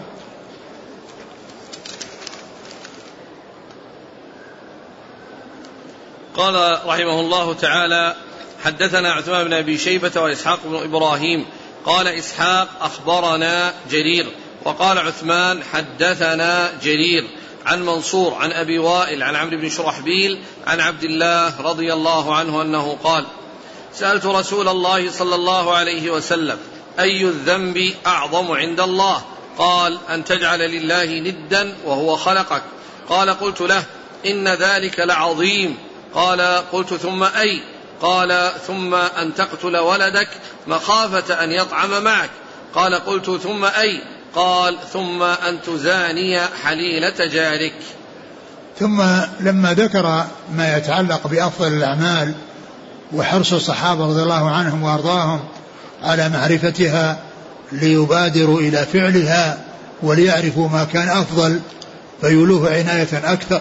[SPEAKER 1] قال رحمه الله تعالى: حدثنا عثمان بن أبي شيبة وإسحاق بن إبراهيم قال إسحاق أخبرنا جرير وقال عثمان حدثنا جرير عن منصور عن أبي وائل عن عمرو بن شرحبيل عن عبد الله رضي الله عنه أنه قال: سألت رسول الله صلى الله عليه وسلم: أي الذنب أعظم عند الله؟ قال: أن تجعل لله ندا وهو خلقك. قال: قلت له: إن ذلك لعظيم. قال: قلت: ثم أي؟ قال: ثم أن تقتل ولدك مخافة أن يطعم معك. قال: قلت: ثم أي؟ قال: ثم أن تزاني حليلة جارك.
[SPEAKER 2] ثم لما ذكر ما يتعلق بأفضل الأعمال وحرص الصحابة رضي الله عنهم وأرضاهم على معرفتها ليبادروا إلى فعلها وليعرفوا ما كان أفضل فيولوه عناية أكثر،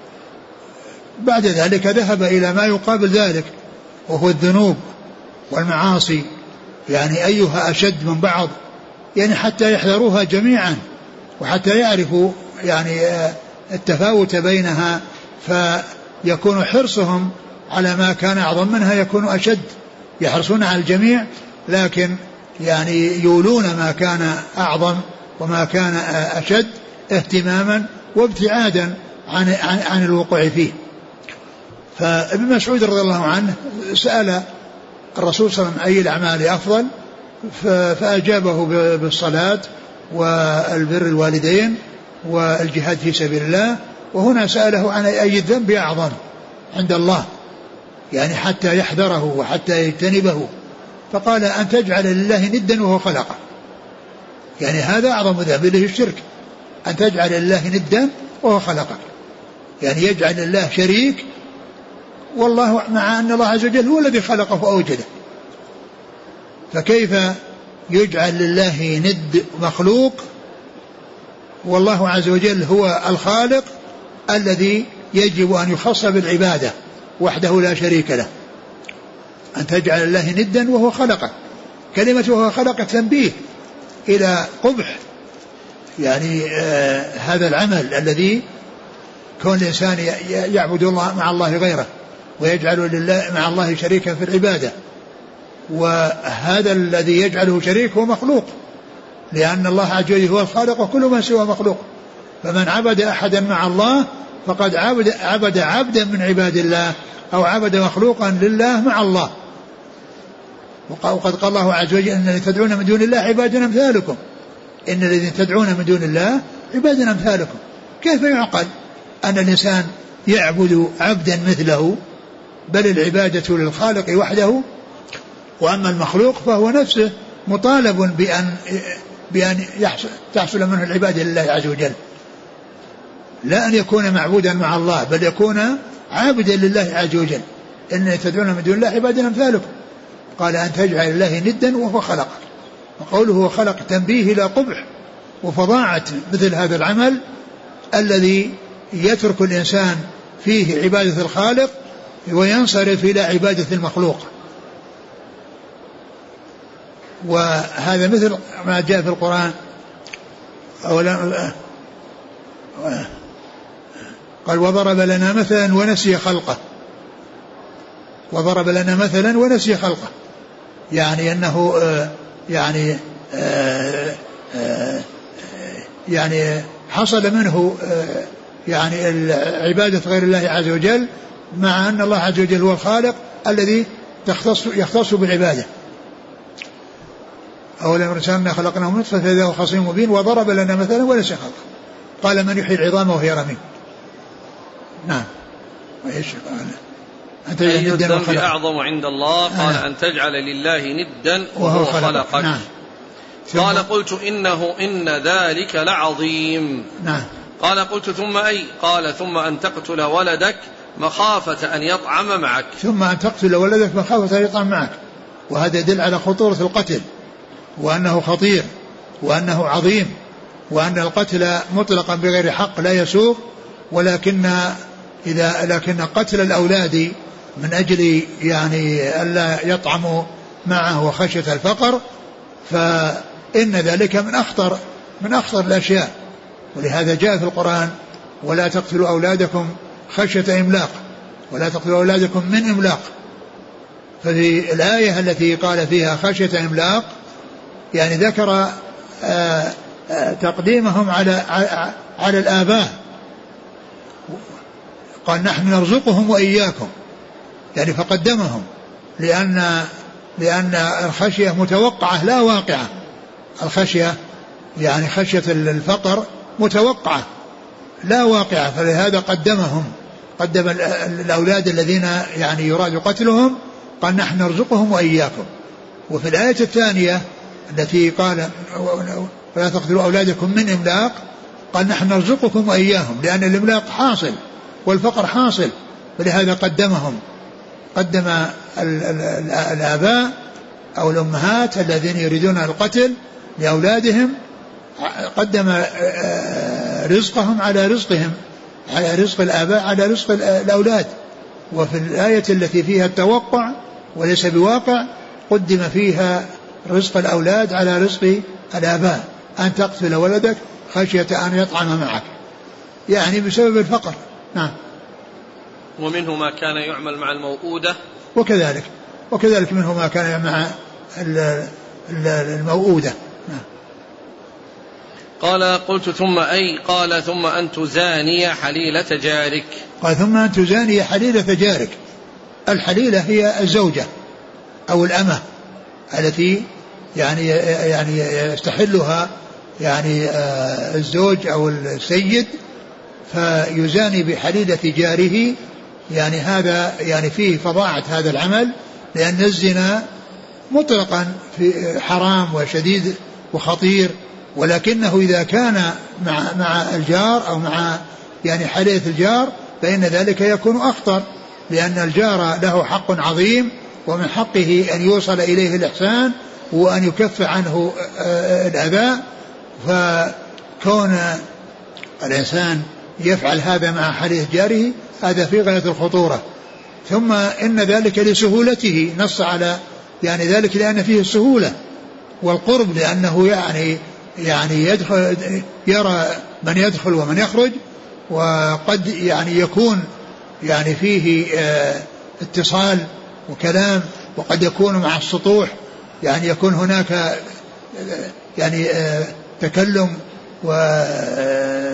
[SPEAKER 2] بعد ذلك ذهب إلى ما يقابل ذلك وهو الذنوب والمعاصي، يعني أيها أشد من بعض، يعني حتى يحذروها جميعا وحتى يعرفوا يعني التفاوت بينها، فيكون حرصهم على ما كان أعظم منها يكون أشد، يحرصون على الجميع لكن يعني يولون ما كان أعظم وما كان أشد اهتماما وابتعادا عن, عن, عن الوقوع فيه. فابن مسعود رضي الله عنه سأل الرسول صلى الله عليه وسلم أي الأعمال أفضل، فأجابه بالصلاة والبر الوالدين والجهاد في سبيل الله، وهنا سأله عن أي الذنب أعظم عند الله يعني حتى يحذره وحتى يجتنبه، فقال: أن تجعل لله ندا وهو خلقه، يعني هذا أعظم ذنب له الشرك، أن تجعل لله ندا وهو خلقك. يعني يجعل لله شريك، والله مع أن الله عز وجل هو الذي خلقه وأوجده، فكيف يجعل لله ند مخلوق والله عز وجل هو الخالق الذي يجب أن يخص بالعبادة وحده لا شريك له؟ أن تجعل الله ندا وهو خلقه. كلمة وهو خلقه تنبيه إلى قبح يعني آه هذا العمل الذي كون الإنسان يعبد الله مع الله غيره ويجعل لله مع الله شريكا في العبادة، وهذا الذي يجعله شريك هو مخلوق، لأن الله عز وجل هو الخالق وكل من سوى مخلوق. فمن عبد أحدا مع الله فقد عبد, عبد عبدا من عباد الله أو عبد مخلوقا لله مع الله. وقد قال الله عز وجل إن الذين تدعون من دون الله عباد أمثالكم، إن الذين تدعون من دون الله عباد أمثالكم. كيف يعقل أن الإنسان يعبد عبدا مثله؟ بل العبادة للخالق وحده، وأما المخلوق فهو نفسه مطالب بأن, بأن تحصل منه العبادة لله عز وجل، لا أن يكون معبودا مع الله بل يكون عابدا لله عز وجل. إن تدعون من دون الله عباد أمثالكم. قال أن تجعل الله ندا وهو خلقك. وقوله هو خلق تنبيه إلى قبح وفظاعة مثل هذا العمل الذي يترك الإنسان فيه عبادة الخالق وينصرف إلى عبادة المخلوق. وهذا مثل ما جاء في القرآن أولا قال وضرب لنا مثلا ونسي خلقه. وضرب لنا مثلا ونسي خلقه يعني أنه يعني يعني حصل منه يعني عبادة غير الله عز وجل، مع أن الله عز وجل هو الخالق الذي تختص يختص بالعبادة. أولا رسالنا خلقناه من نطفة فإذا هو خصيم مبين. وضرب لنا مثلا ونسي خلقه. قال من يحيي العظام وهي رميم. نعم. وإيش قال
[SPEAKER 1] أنت أي الذنب أعظم عند الله؟ قال آه. أن تجعل لله ندا وهو خلقك.
[SPEAKER 2] نعم.
[SPEAKER 1] قال قلت إنه إن ذلك لعظيم.
[SPEAKER 2] نعم.
[SPEAKER 1] قال قلت ثم أي؟ قال ثم أن تقتل ولدك مخافة أن يطعم معك.
[SPEAKER 2] ثم أن تقتل ولدك مخافة أن يطعم معك. وهذا يدل على خطورة القتل وأنه خطير وأنه عظيم، وأن القتل مطلقا بغير حق لا يسوغ، ولكن إذا لكن قتل الأولاد من أجل يعني ألا يطعموا معه وخشية الفقر فإن ذلك من أخطر من أخطر الأشياء. ولهذا جاء في القرآن ولا تقتلوا أولادكم خشية إملاق، ولا تقتلوا أولادكم من إملاق. ففي الآية التي قال فيها خشية إملاق يعني ذكر آآ آآ تقديمهم على على الآباء، قال نحن نرزقهم وإياكم يعني فقدمهم، لأن لأن الخشية متوقعة لا واقعة. الخشية يعني خشية الفقر متوقعة لا واقعة، فلهذا قدمهم، قدم الأولاد الذين يعني يراد قتلهم قال نحن نرزقهم وإياكم. وفي الآية الثانية التي قال ولا تقتلوا أولادكم من إملاق قال نحن نرزقكم وإياهم، لأن الإملاق حاصل والفقر حاصل، ولهذا قدمهم، قدم الآباء أو الأمهات الذين يريدون القتل لأولادهم قدم رزقهم على رزقهم، على رزق الآباء على رزق الأولاد. وفي الآية التي فيها التوقع وليس بواقع قدم فيها رزق الأولاد على رزق الآباء. أن تقتل ولدك خشية أن يطعم معك يعني بسبب الفقر. نعم.
[SPEAKER 1] ومنه ما كان يعمل مع الموؤودة
[SPEAKER 2] وكذلك وكذلك منه ما كان يعمل مع الموؤودة. نعم.
[SPEAKER 1] قال قلت ثم أي؟ قال ثم أن تزاني حليلة جارك.
[SPEAKER 2] قال ثم أن تزاني حليلة جارك. الحليلة هي الزوجة أو الأمة التي يعني يعني يستحلها يعني الزوج أو السيد، فيزاني بحليلة جاره. يعني هذا يعني فيه فظاعة هذا العمل، لأن الزنا مطلقا في حرام وشديد وخطير، ولكنه إذا كان مع مع الجار أو مع يعني حليلة الجار فإن ذلك يكون أخطر، لأن الجار له حق عظيم، ومن حقه أن يوصل إليه الإحسان وأن يكف عنه الأذى. فكون الإنسان يفعل هذا مع حليف جاره هذا في غاية الخطورة. ثم إن ذلك لسهولته، نص على يعني ذلك لأن فيه السهولة والقرب، لأنه يعني يعني يدخل يرى من يدخل ومن يخرج، وقد يعني يكون يعني فيه اه اتصال وكلام، وقد يكون مع السطوح يعني يكون هناك اه يعني اه تكلم وفعل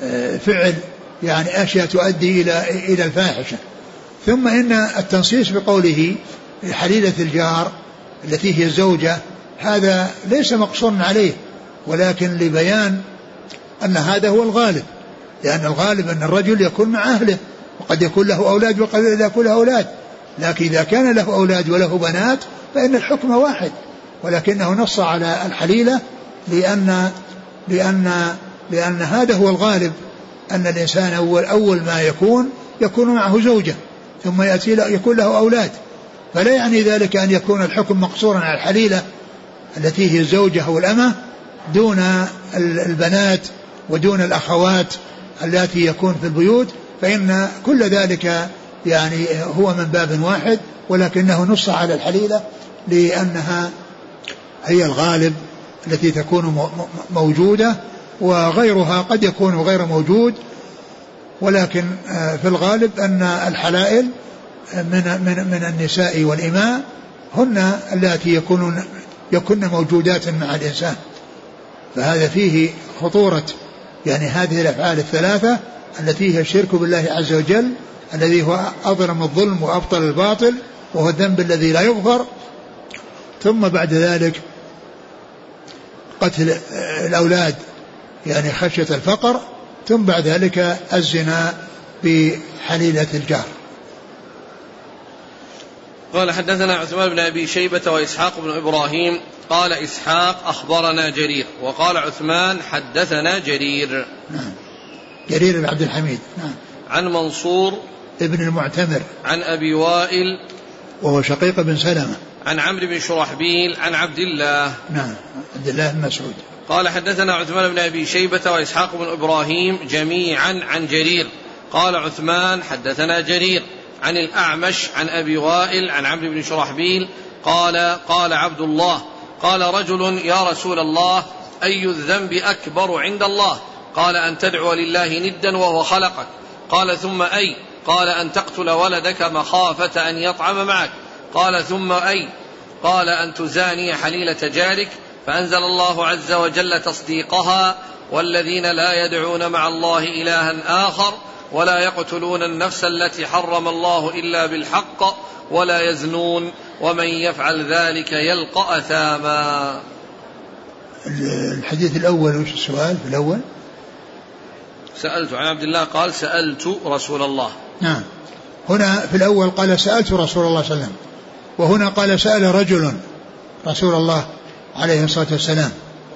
[SPEAKER 2] يعني أشياء تؤدي إلى إلى الفاحشة. ثم إن التنصيص بقوله حليلة الجار التي هي الزوجة هذا ليس مقصورا عليه، ولكن لبيان أن هذا هو الغالب، لأن الغالب أن الرجل يكون مع أهله، وقد يكون له أولاد وقد لا يكون له أولاد، لكن إذا كان له أولاد وله بنات فإن الحكم واحد، ولكنه نص على الحليلة لأن لأن لأن هذا هو الغالب، أن الإنسان أول أول ما يكون يكون معه زوجة، ثم يأتي يكون له أولاد، فلا يعني ذلك أن يكون الحكم مقصورا على الحليلة التي هي الزوجة أو الأمة دون البنات ودون الأخوات التي يكون في البيوت، فإن كل ذلك يعني هو من باب واحد، ولكنه نص على الحليلة لأنها هي الغالب التي تكون موجودة، وغيرها قد يكون غير موجود، ولكن في الغالب أن الحلائل من من من النساء والإماء هن اللاتي يكونون يكون موجودات مع الإنسان. فهذا فيه خطورة يعني هذه الأفعال الثلاثة التي هي الشرك بالله عز وجل الذي هو أظلم الظلم وأبطل الباطل وهو الذنب الذي لا يغفر، ثم بعد ذلك قتل الأولاد يعني خشية الفقر، ثم بعد ذلك الزنا بحليلة الجار.
[SPEAKER 1] قال حدثنا عثمان بن أبي شيبة وإسحاق بن إبراهيم قال إسحاق أخبرنا جرير وقال عثمان حدثنا جرير.
[SPEAKER 2] نعم. جرير بن عبد الحميد. نعم.
[SPEAKER 1] عن منصور
[SPEAKER 2] ابن المعتمر
[SPEAKER 1] عن أبي وائل
[SPEAKER 2] وهو شقيق بن سلمة
[SPEAKER 1] عن عمرو بن شرحبيل عن عبد الله.
[SPEAKER 2] نعم عبد الله بن مسعود.
[SPEAKER 1] قال حدثنا عثمان بن أبي شيبة وإسحاق بن إبراهيم جميعا عن جرير قال عثمان حدثنا جرير عن الأعمش عن أبي وائل عن عمرو بن شرحبيل قال قال عبد الله قال رجل يا رسول الله أي الذنب أكبر عند الله؟ قال أن تدعو لله ندا وهو خلقك. قال ثم أي؟ قال أن تقتل ولدك مخافة أن يطعم معك. قال ثم أي؟ قال أن تزاني حليلة جارك. فأنزل الله عز وجل تصديقها والذين لا يدعون مع الله إلها آخر ولا يقتلون النفس التي حرم الله إلا بالحق ولا يزنون ومن يفعل ذلك يلقى أثاما.
[SPEAKER 2] الحديث الأول وش السؤال في الأول؟
[SPEAKER 1] سألت عن عبد الله قال سألت رسول الله.
[SPEAKER 2] نعم. هنا في الأول قال سألت رسول الله صلى الله عليه وسلم، وهنا قال سأل رجل رسول الله عليه الصلاة والسلام.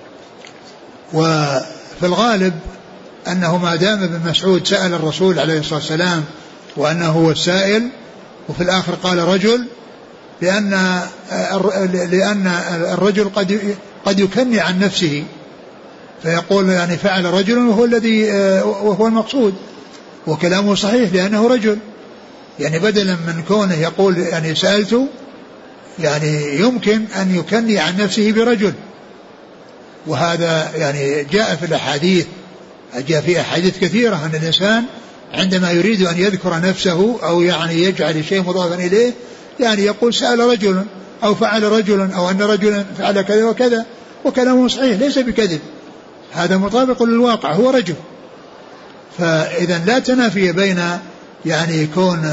[SPEAKER 2] وفي الغالب أنه ما دام ابن مسعود سأل الرسول عليه الصلاة والسلام وأنه هو السائل، وفي الآخر قال رجل، لأن لأن الرجل قد قد يكني عن نفسه فيقول يعني فعل رجل وهو الذي وهو المقصود، وكلامه صحيح لأنه رجل، يعني بدلا من كونه يقول يعني سألت يعني يمكن أن يكني عن نفسه برجل. وهذا يعني جاء في الأحاديث، جاء في أحاديث كثيرة أن الإنسان عندما يريد أن يذكر نفسه أو يعني يجعل شيء مضافا إليه يعني يقول سأل رجل أو فعل رجل أو أن رجلا فعل كذا وكذا، وكلامه صحيح ليس بكذب، هذا مطابق للواقع، هو رجل. فإذا لا تنافي بين يعني كون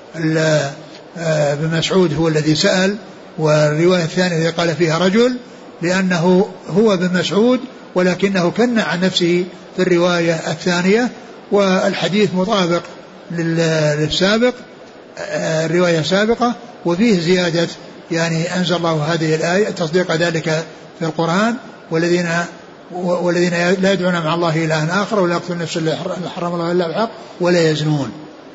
[SPEAKER 2] ابن مسعود هو الذي سأل والرواية الثانية التي قال فيها رجل، لأنه هو ابن مسعود ولكنه كن عن نفسه في الرواية الثانية، والحديث مطابق للسابق الرواية السابقة، وفيه زيادة يعني أنزل الله هذه الآية تصديق ذلك في القرآن والذين والذين لا يدعون مع الله إلها آخر ولا يقتلون النفس التي حرم الله إلا بالحق ولا يزنون.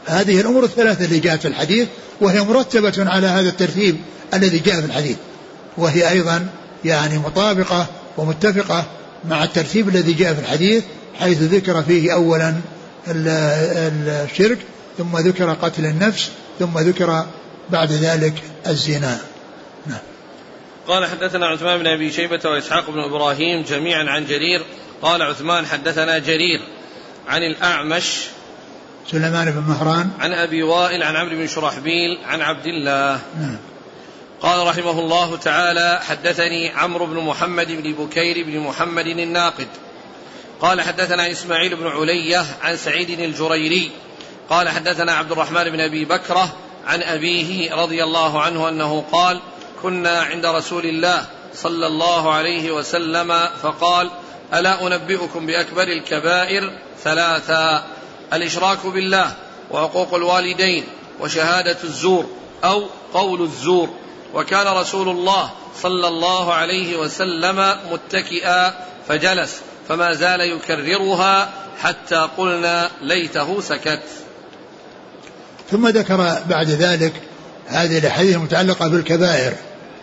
[SPEAKER 2] هذه الأمور الثلاثة اللي جاءت في الحديث، وهي مرتبة على هذا الترتيب الذي جاء في الحديث، وهي أيضا يعني مطابقة ومتفقة مع الترتيب الذي جاء في الحديث، حيث ذكر فيه أولا الشرك، ثم ذكر قتل النفس، ثم ذكر بعد ذلك الزنا. نعم.
[SPEAKER 1] قال حدثنا عثمان بن أبي شيبة وإسحاق بن إبراهيم جميعا عن جرير. قال عثمان حدثنا جرير عن الأعمش
[SPEAKER 2] سليمان بن مهران
[SPEAKER 1] عن أبي وائل عن عمرو بن شرحبيل عن عبد الله.
[SPEAKER 2] نعم.
[SPEAKER 1] قال رحمه الله تعالى حدثني عمرو بن محمد بن بكير بن محمد الناقد قال حدثنا إسماعيل بن علية عن سعيد الجريري قال حدثنا عبد الرحمن بن أبي بكرة عن أبيه رضي الله عنه أنه قال كنا عند رسول الله صلى الله عليه وسلم فقال ألا أنبئكم بأكبر الكبائر ثلاثا: الإشراك بالله، وعقوق الوالدين، وشهادة الزور أو قول الزور. وكان رسول الله صلى الله عليه وسلم متكئا فجلس فما زال يكررها حتى قلنا ليته سكت.
[SPEAKER 2] ثم ذكر بعد ذلك هذه الأحاديث المتعلقة بالكبائر،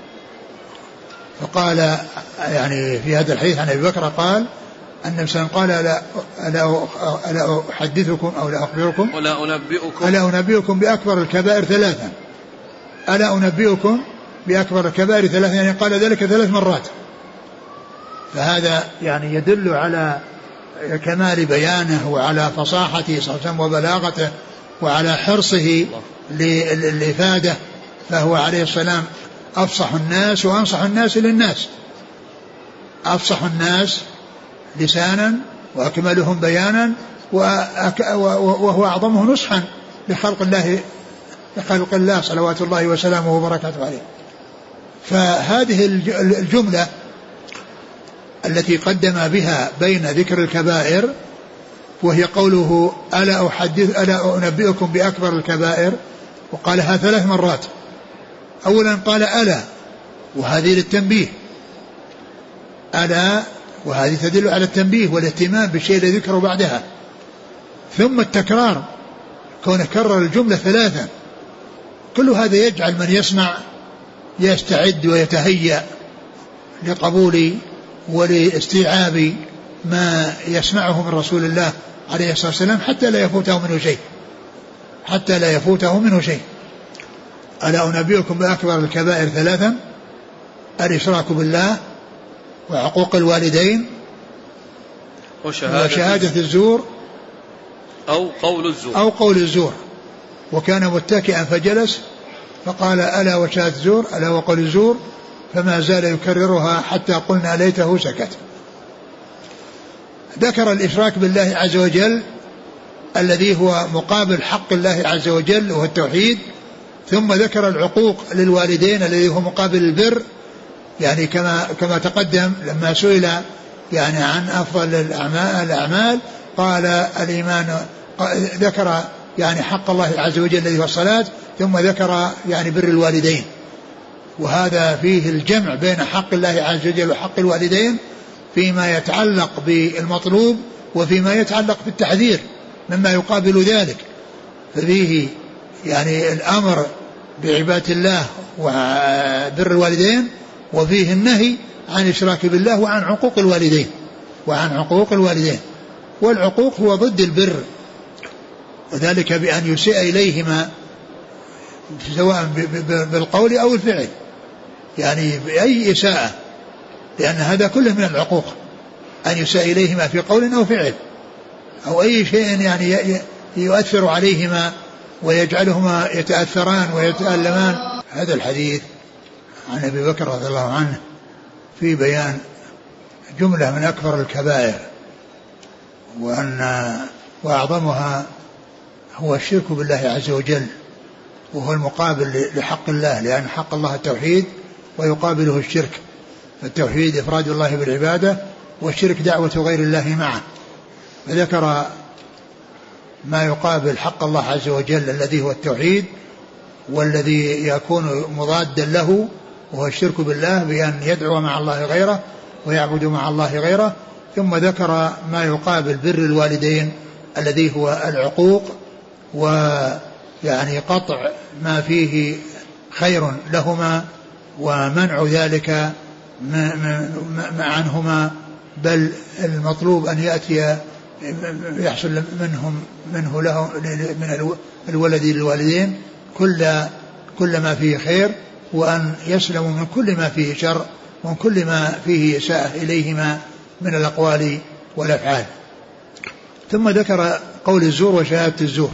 [SPEAKER 2] فقال يعني في هذا الحديث عن أبي بكر قال أن النبي صلى الله عليه وسلم قال ألا, ألا أحدثكم أو لا أخبركم
[SPEAKER 1] ولا أنبئكم
[SPEAKER 2] ألا أنبئكم بأكبر الكبائر ثلاثا. ألا أنبئكم بأكبر الكبائر ثلاثا، يعني قال ذلك ثلاث مرات. فهذا يعني يدل على كمال بيانه وعلى فصاحته صلى الله عليه وسلم وبلاغته وعلى حرصه للإفادة، فهو عليه السلام أفصح الناس وأنصح الناس للناس، أفصح الناس لسانا وأكملهم بيانا وهو أعظمه نصحا لخلق الله لخلق الله صلوات الله وسلامه وبركاته عليه. فهذه الجملة التي قدم بها بين ذكر الكبائر وهي قوله ألا أحدث ألا أنبئكم بأكبر الكبائر، وقالها ثلاث مرات. أولا قال ألا، وهذه للتنبيه، ألا وهذه تدل على التنبيه والاهتمام بالشيء الذي ذكره بعدها. ثم التكرار، كونه كرر الجملة ثلاثا، كل هذا يجعل من يسمع يستعد ويتهيأ لقبول ولاستيعاب ما يسمعه من رسول الله عليه الصلاة والسلام حتى لا يفوته منه شيء حتى لا يفوته منه شيء. ألا أنبئكم بأكبر الكبائر ثلاثا: الإشراك بالله، وعقوق الوالدين،
[SPEAKER 1] وشهادة,
[SPEAKER 2] وشهادة الزور
[SPEAKER 1] أو قول الزور
[SPEAKER 2] أو قول الزور. وكان متكئا فجلس فقال ألا وشهادة الزور ألا وقول الزور، فما زال يكررها حتى قلنا ليته سكت. ذكر الإشراك بالله عز وجل الذي هو مقابل حق الله عز وجل وهو التوحيد، ثم ذكر العقوق للوالدين الذي هو مقابل البر، يعني كما كما تقدم لما سئل يعني عن أفضل الأعمال, الأعمال قال الإيمان، ذكر يعني حق الله عز وجل الذي هو الصلاة، ثم ذكر يعني بر الوالدين. وهذا فيه الجمع بين حق الله عز وجل وحق الوالدين فيما يتعلق بالمطلوب وفيما يتعلق بالتحذير مما يقابل ذلك. ففيه يعني الأمر بعبادة الله وبر الوالدين، وفيه النهي عن الإشراك بالله وعن عقوق الوالدين وعن عقوق الوالدين والعقوق هو ضد البر، وذلك بأن يسيء إليهما سواء بالقول أو الفعل، يعني بأي إساءة، لأن هذا كله من العقوق، أن يسيء إليهما في قول أو فعل أو أي شيء يعني يؤثر عليهما ويجعلهما يتأثران ويتألمان. هذا الحديث عن أبي بكر رضي الله عنه في بيان جملة من أكبر الكبائر، وأن وأعظمها هو الشرك بالله عز وجل، وهو المقابل لحق الله، لأن حق الله التوحيد ويقابله الشرك. فالتوحيد إفراد الله بالعبادة، والشرك دعوة غير الله معه. فذكر ما يقابل حق الله عز وجل الذي هو التوحيد، والذي يكون مضادا له وهو الشرك بالله بأن يدعو مع الله غيره ويعبد مع الله غيره. ثم ذكر ما يقابل بر الوالدين الذي هو العقوق ويعني قطع ما فيه خير لهما ومنع ذلك عنهما، بل المطلوب أن يأتي يحصل منهم منه له من الولد للوالدين كل كل ما فيه خير، وأن يسلموا من كل ما فيه شر ومن كل ما فيه إساءة إليهما من الأقوال والأفعال. ثم ذكر قول الزور وشهادة الزور،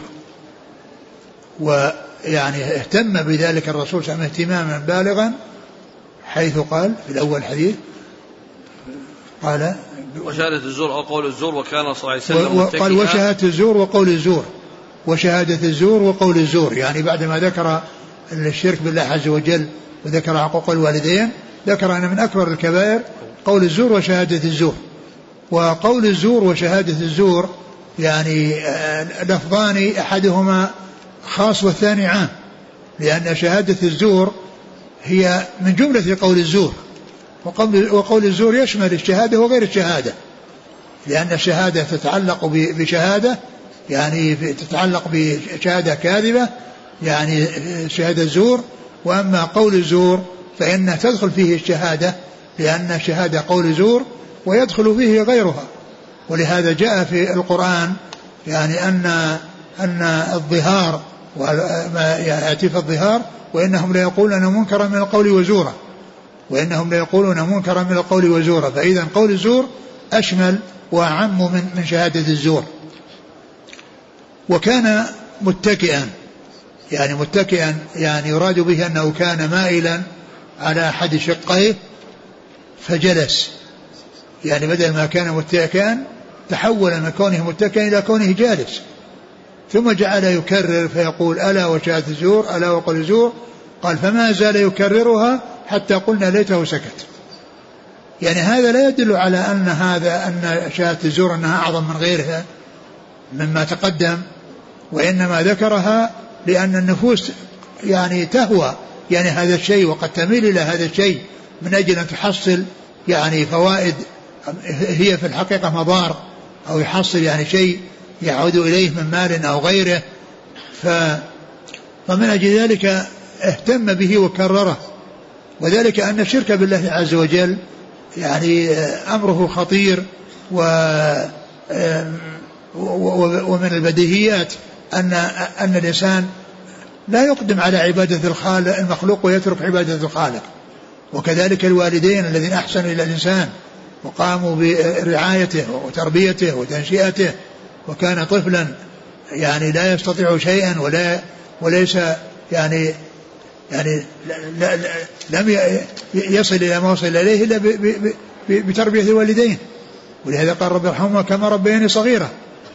[SPEAKER 2] ويعني اهتم بذلك الرسول صلى الله عليه وسلم اهتماما بالغا، حيث قال في الأول حديث قال
[SPEAKER 1] وشهادة الزور أو قول الزور، وكان صلى الله عليه وسلم متكئا.
[SPEAKER 2] قال وشهادة الزور وقول الزور، وشهادة الزور وقول الزور، يعني بعدما ذكر الشرك بالله عز وجل وذكر عقوق الوالدين ذكر أن من أكبر الكبائر قول الزور وشهادة الزور. وقول الزور وشهادة الزور يعني لفظان أحدهما خاص والثاني عام، لأن شهادة الزور هي من جملة قول الزور، وقول الزور يشمل الشهادة وغير الشهادة، لأن الشهادة تتعلق بشهادة يعني تتعلق بشهادة كاذبة يعني شهادة الزور، وأما قول الزور فإنها تدخل فيه الشهادة، لأن الشهادة قول زور ويدخل فيه غيرها. ولهذا جاء في القرآن يعني أن أن الظهار وما يأتي في الظهار وإنهم لا يقولون منكرا من القول وزورا، وإنهم لا يقولون منكرا من القول وزورا، فإذا قول الزور أشمل وأعم من من شهادة الزور. وكان متكئا، يعني متكئا يعني يراد به أنه كان مائلا على أحد شقيه فجلس، يعني بدل ما كان متكئا تحول من كونه متكئا إلى كونه جالس، ثم جعل يكرر فيقول ألا وشهادة الزور ألا وقول الزور، قال فما زال يكررها حتى قلنا ليته سكت. يعني هذا لا يدل على أن هذا أن شهادة الزور أنها أعظم من غيرها مما تقدم، وإنما ذكرها لأن النفوس يعني تهوى يعني هذا الشيء وقد تميل إلى هذا الشيء من أجل أن تحصل يعني فوائد هي في الحقيقة مضار، أو يحصل يعني شيء يعود إليه من مال أو غيره، ف فمن أجل ذلك اهتم به وكرره. وذلك أن الشرك بالله عز وجل يعني أمره خطير، و ومن البديهيات أن أن الإنسان لا يقدم على عبادة الخالق المخلوق ويترك عبادة الخالق. وكذلك الوالدين الذين أحسنوا إلى الإنسان وقاموا برعايته وتربيته وتنشئته، وكان طفلا يعني لا يستطيع شيئا ولا وليس يعني يعني لا لا لم يصل إلى ما وصل إليه إلا بتربية الوالدين، ولهذا قال رب ارحمهما كما ربياني صغيرة.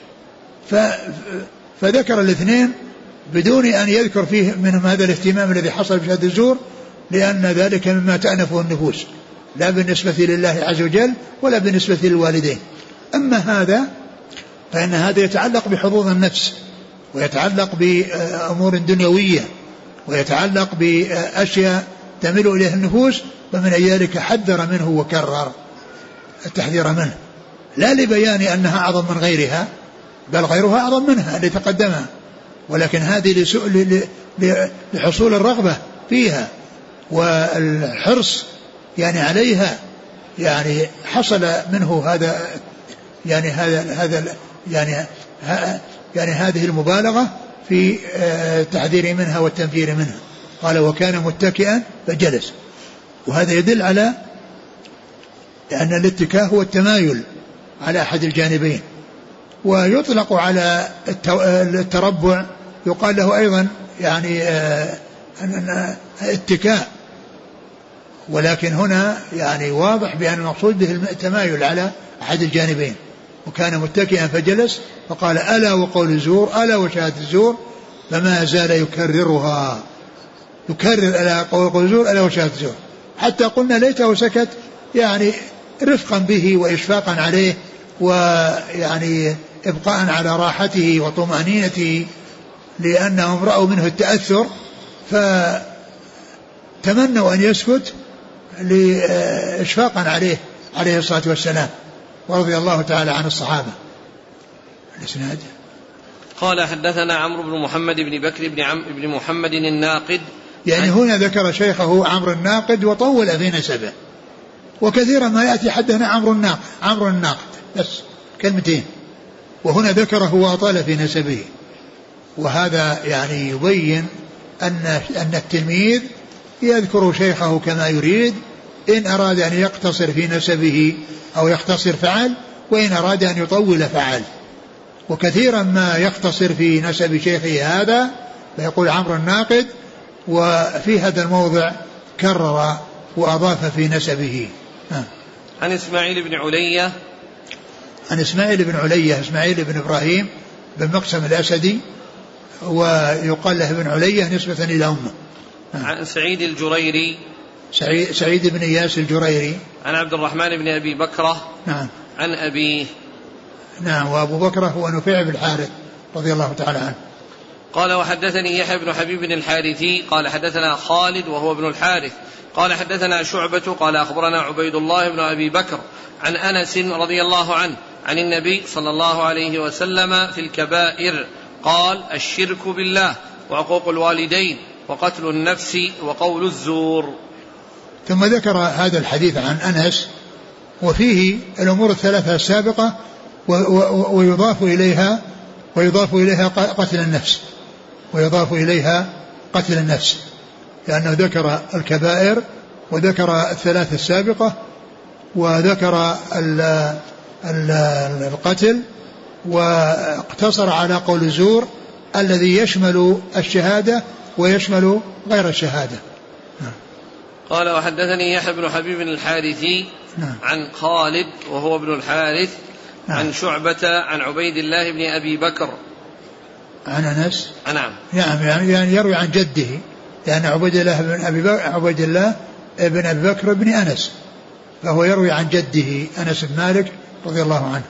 [SPEAKER 2] فذكر الاثنين بدون أن يذكر فيه منهم هذا الاهتمام الذي حصل بشهادة الزور، لأن ذلك مما تأنفه النفوس لا بالنسبة لله عز وجل ولا بالنسبة للوالدين. أما هذا فإن هذا يتعلق بحظوظ النفس، ويتعلق بأمور دنيوية، ويتعلق بأشياء تميل إليها النفوس، ومن ذلك حذر منه وكرر التحذير منه، لا لبيان أنها أعظم من غيرها، بل غيرها أعظم منها اللي تقدمها، ولكن هذه لحصول الرغبة فيها والحرص يعني عليها، يعني حصل منه هذا يعني هذا هذا يعني يعني هذه المبالغة في التحذير منها والتنفير منها. قال وكان متكئا فجلس، وهذا يدل على أن الاتكاء هو التمايل على أحد الجانبين، ويطلق على التربع يقال له أيضا يعني اتكاء، ولكن هنا يعني واضح بأن المقصود به التمايل على أحد الجانبين. وكان متكئا فجلس، فقال ألا وقول الزور ألا وشهادة الزور، فما زال يكررها، يكرر ألا وقول الزور ألا وشهادة الزور، حتى قلنا ليته سكت، يعني رفقا به وإشفاقا عليه، ويعني إبقاء على راحته وطمأنينته، لأنهم رأوا منه التأثر فتمنوا أن يسكت لإشفاقا عليه عليه الصلاة والسلام، ورضي الله تعالى عن الصحابة. الإسناد
[SPEAKER 1] قال حدثنا عمرو بن محمد بن بكر بن, عم بن محمد الناقد.
[SPEAKER 2] يعني هنا ذكر شيخه عمرو الناقد وطول في نسبه، وكثيرا ما يأتي حدثنا عمرو الناقد عمرو الناقد بس كلمتين، وهنا ذكره وأطال في نسبه، وهذا يعني يبين أن أن التلميذ يذكر شيخه كما يريد، إن أراد أن يقتصر في نسبه أو يختصر فعل، وإن أراد أن يطول فعل. وكثيرا ما يختصر في نسب شيخه هذا فيقول عمرو الناقد، وفي هذا الموضع كرر وأضاف في نسبه.
[SPEAKER 1] عن إسماعيل بن علية
[SPEAKER 2] عن إسماعيل بن علية إسماعيل بن إبراهيم بن مقسم الأسدي، ويقال له ابن علية نسبة إلى أمه.
[SPEAKER 1] عن سعيد الجريري
[SPEAKER 2] سعيد, سعيد بن إياس الجريري.
[SPEAKER 1] عن عبد الرحمن بن أبي بكرة.
[SPEAKER 2] نعم.
[SPEAKER 1] عن أبيه.
[SPEAKER 2] نعم. وأبو بكرة هو نفيع بن الحارث رضي الله تعالى عنه.
[SPEAKER 1] قال وحدثني يحيى بن حبيب الحارثي قال حدثنا خالد وهو ابن الحارث قال حدثنا شعبة قال أخبرنا عبيد الله بن أبي بكر عن أنس رضي الله عنه عن النبي صلى الله عليه وسلم في الكبائر قال الشرك بالله وعقوق الوالدين وقتل النفس وقول الزور.
[SPEAKER 2] ثم ذكر هذا الحديث عن أنس وفيه الأمور الثلاثة السابقة، ويضاف إليها ويضاف إليها قتل النفس ويضاف إليها قتل النفس لأنه ذكر الكبائر وذكر الثلاث السابقة وذكر ال ال القتل، واقتصر على قول الزور الذي يشمل الشهادة ويشمل غير الشهادة.
[SPEAKER 1] قال وحدثني يحيى بن حبيب الحارثي عن خالد وهو ابن الحارث عن شعبة عن عبيد الله بن أبي بكر
[SPEAKER 2] عن أنس.
[SPEAKER 1] نعم.
[SPEAKER 2] نعم يعني يروي عن جده، لأن عبيد الله بن أبي بكر عبيد الله بن أبي بكر بن أنس، فهو يروي عن جده أنس بن مالك رضي الله عنه.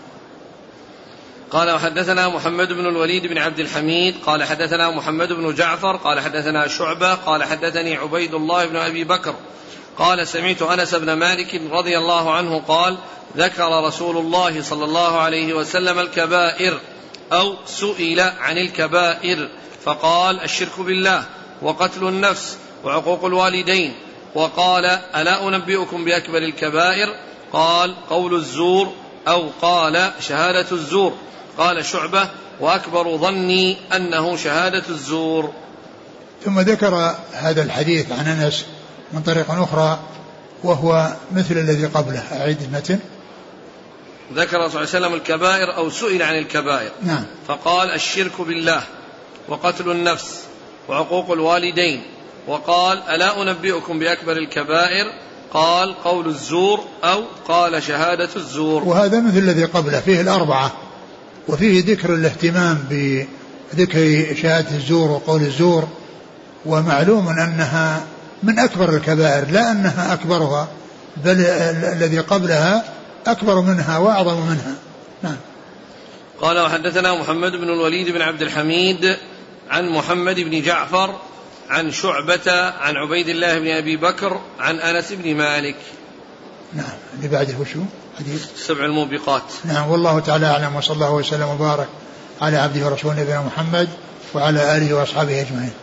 [SPEAKER 1] قال وحدثنا محمد بن الوليد بن عبد الحميد قال حدثنا محمد بن جعفر قال حدثنا شعبة قال حدثني عبيد الله بن أبي بكر قال سمعت أنس بن مالك رضي الله عنه قال ذكر رسول الله صلى الله عليه وسلم الكبائر أو سئل عن الكبائر فقال الشرك بالله وقتل النفس وعقوق الوالدين، وقال ألا أنبئكم بأكبر الكبائر؟ قال قول الزور أو قال شهادة الزور. قال شعبة وأكبر ظني أنه شهادة الزور.
[SPEAKER 2] ثم ذكر هذا الحديث عن أنس من طريق أخرى وهو مثل الذي قبله. أعيد المتن.
[SPEAKER 1] ذكر صلى الله عليه وسلم الكبائر أو سئل عن الكبائر.
[SPEAKER 2] نعم.
[SPEAKER 1] فقال الشرك بالله وقتل النفس وعقوق الوالدين، وقال ألا أنبئكم بأكبر الكبائر؟ قال قول الزور أو قال شهادة الزور.
[SPEAKER 2] وهذا مثل الذي قبله فيه الأربعة، وفيه ذكر الاهتمام بذكر شهادة الزور وقول الزور، ومعلوم أنها من أكبر الكبائر لا أنها أكبرها، بل الذي قبلها أكبر منها وأعظم منها. نعم.
[SPEAKER 1] قال وحدثنا محمد بن الوليد بن عبد الحميد عن محمد بن جعفر عن شعبة عن عبيد الله بن أبي بكر عن أنس بن مالك.
[SPEAKER 2] نعم. اللي بعده وشو حديث
[SPEAKER 1] سبع الموبقات.
[SPEAKER 2] نعم. والله تعالى أعلم، وصلى الله وسلم وبارك على عبده ورسوله نبينا محمد وعلى آله وأصحابه أجمعين.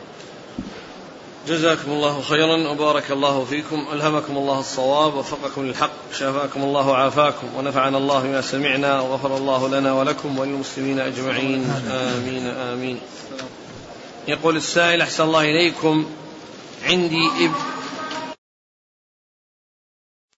[SPEAKER 1] جزاكم الله خيرا وبارك الله فيكم، ألهمكم الله الصواب ووفقكم للحق، شفاكم الله وعافاكم، ونفعنا الله بما سمعنا، وغفر الله لنا ولكم وللمسلمين أجمعين. آمين آمين. يقول السائل أحسن الله إليكم، عندي اب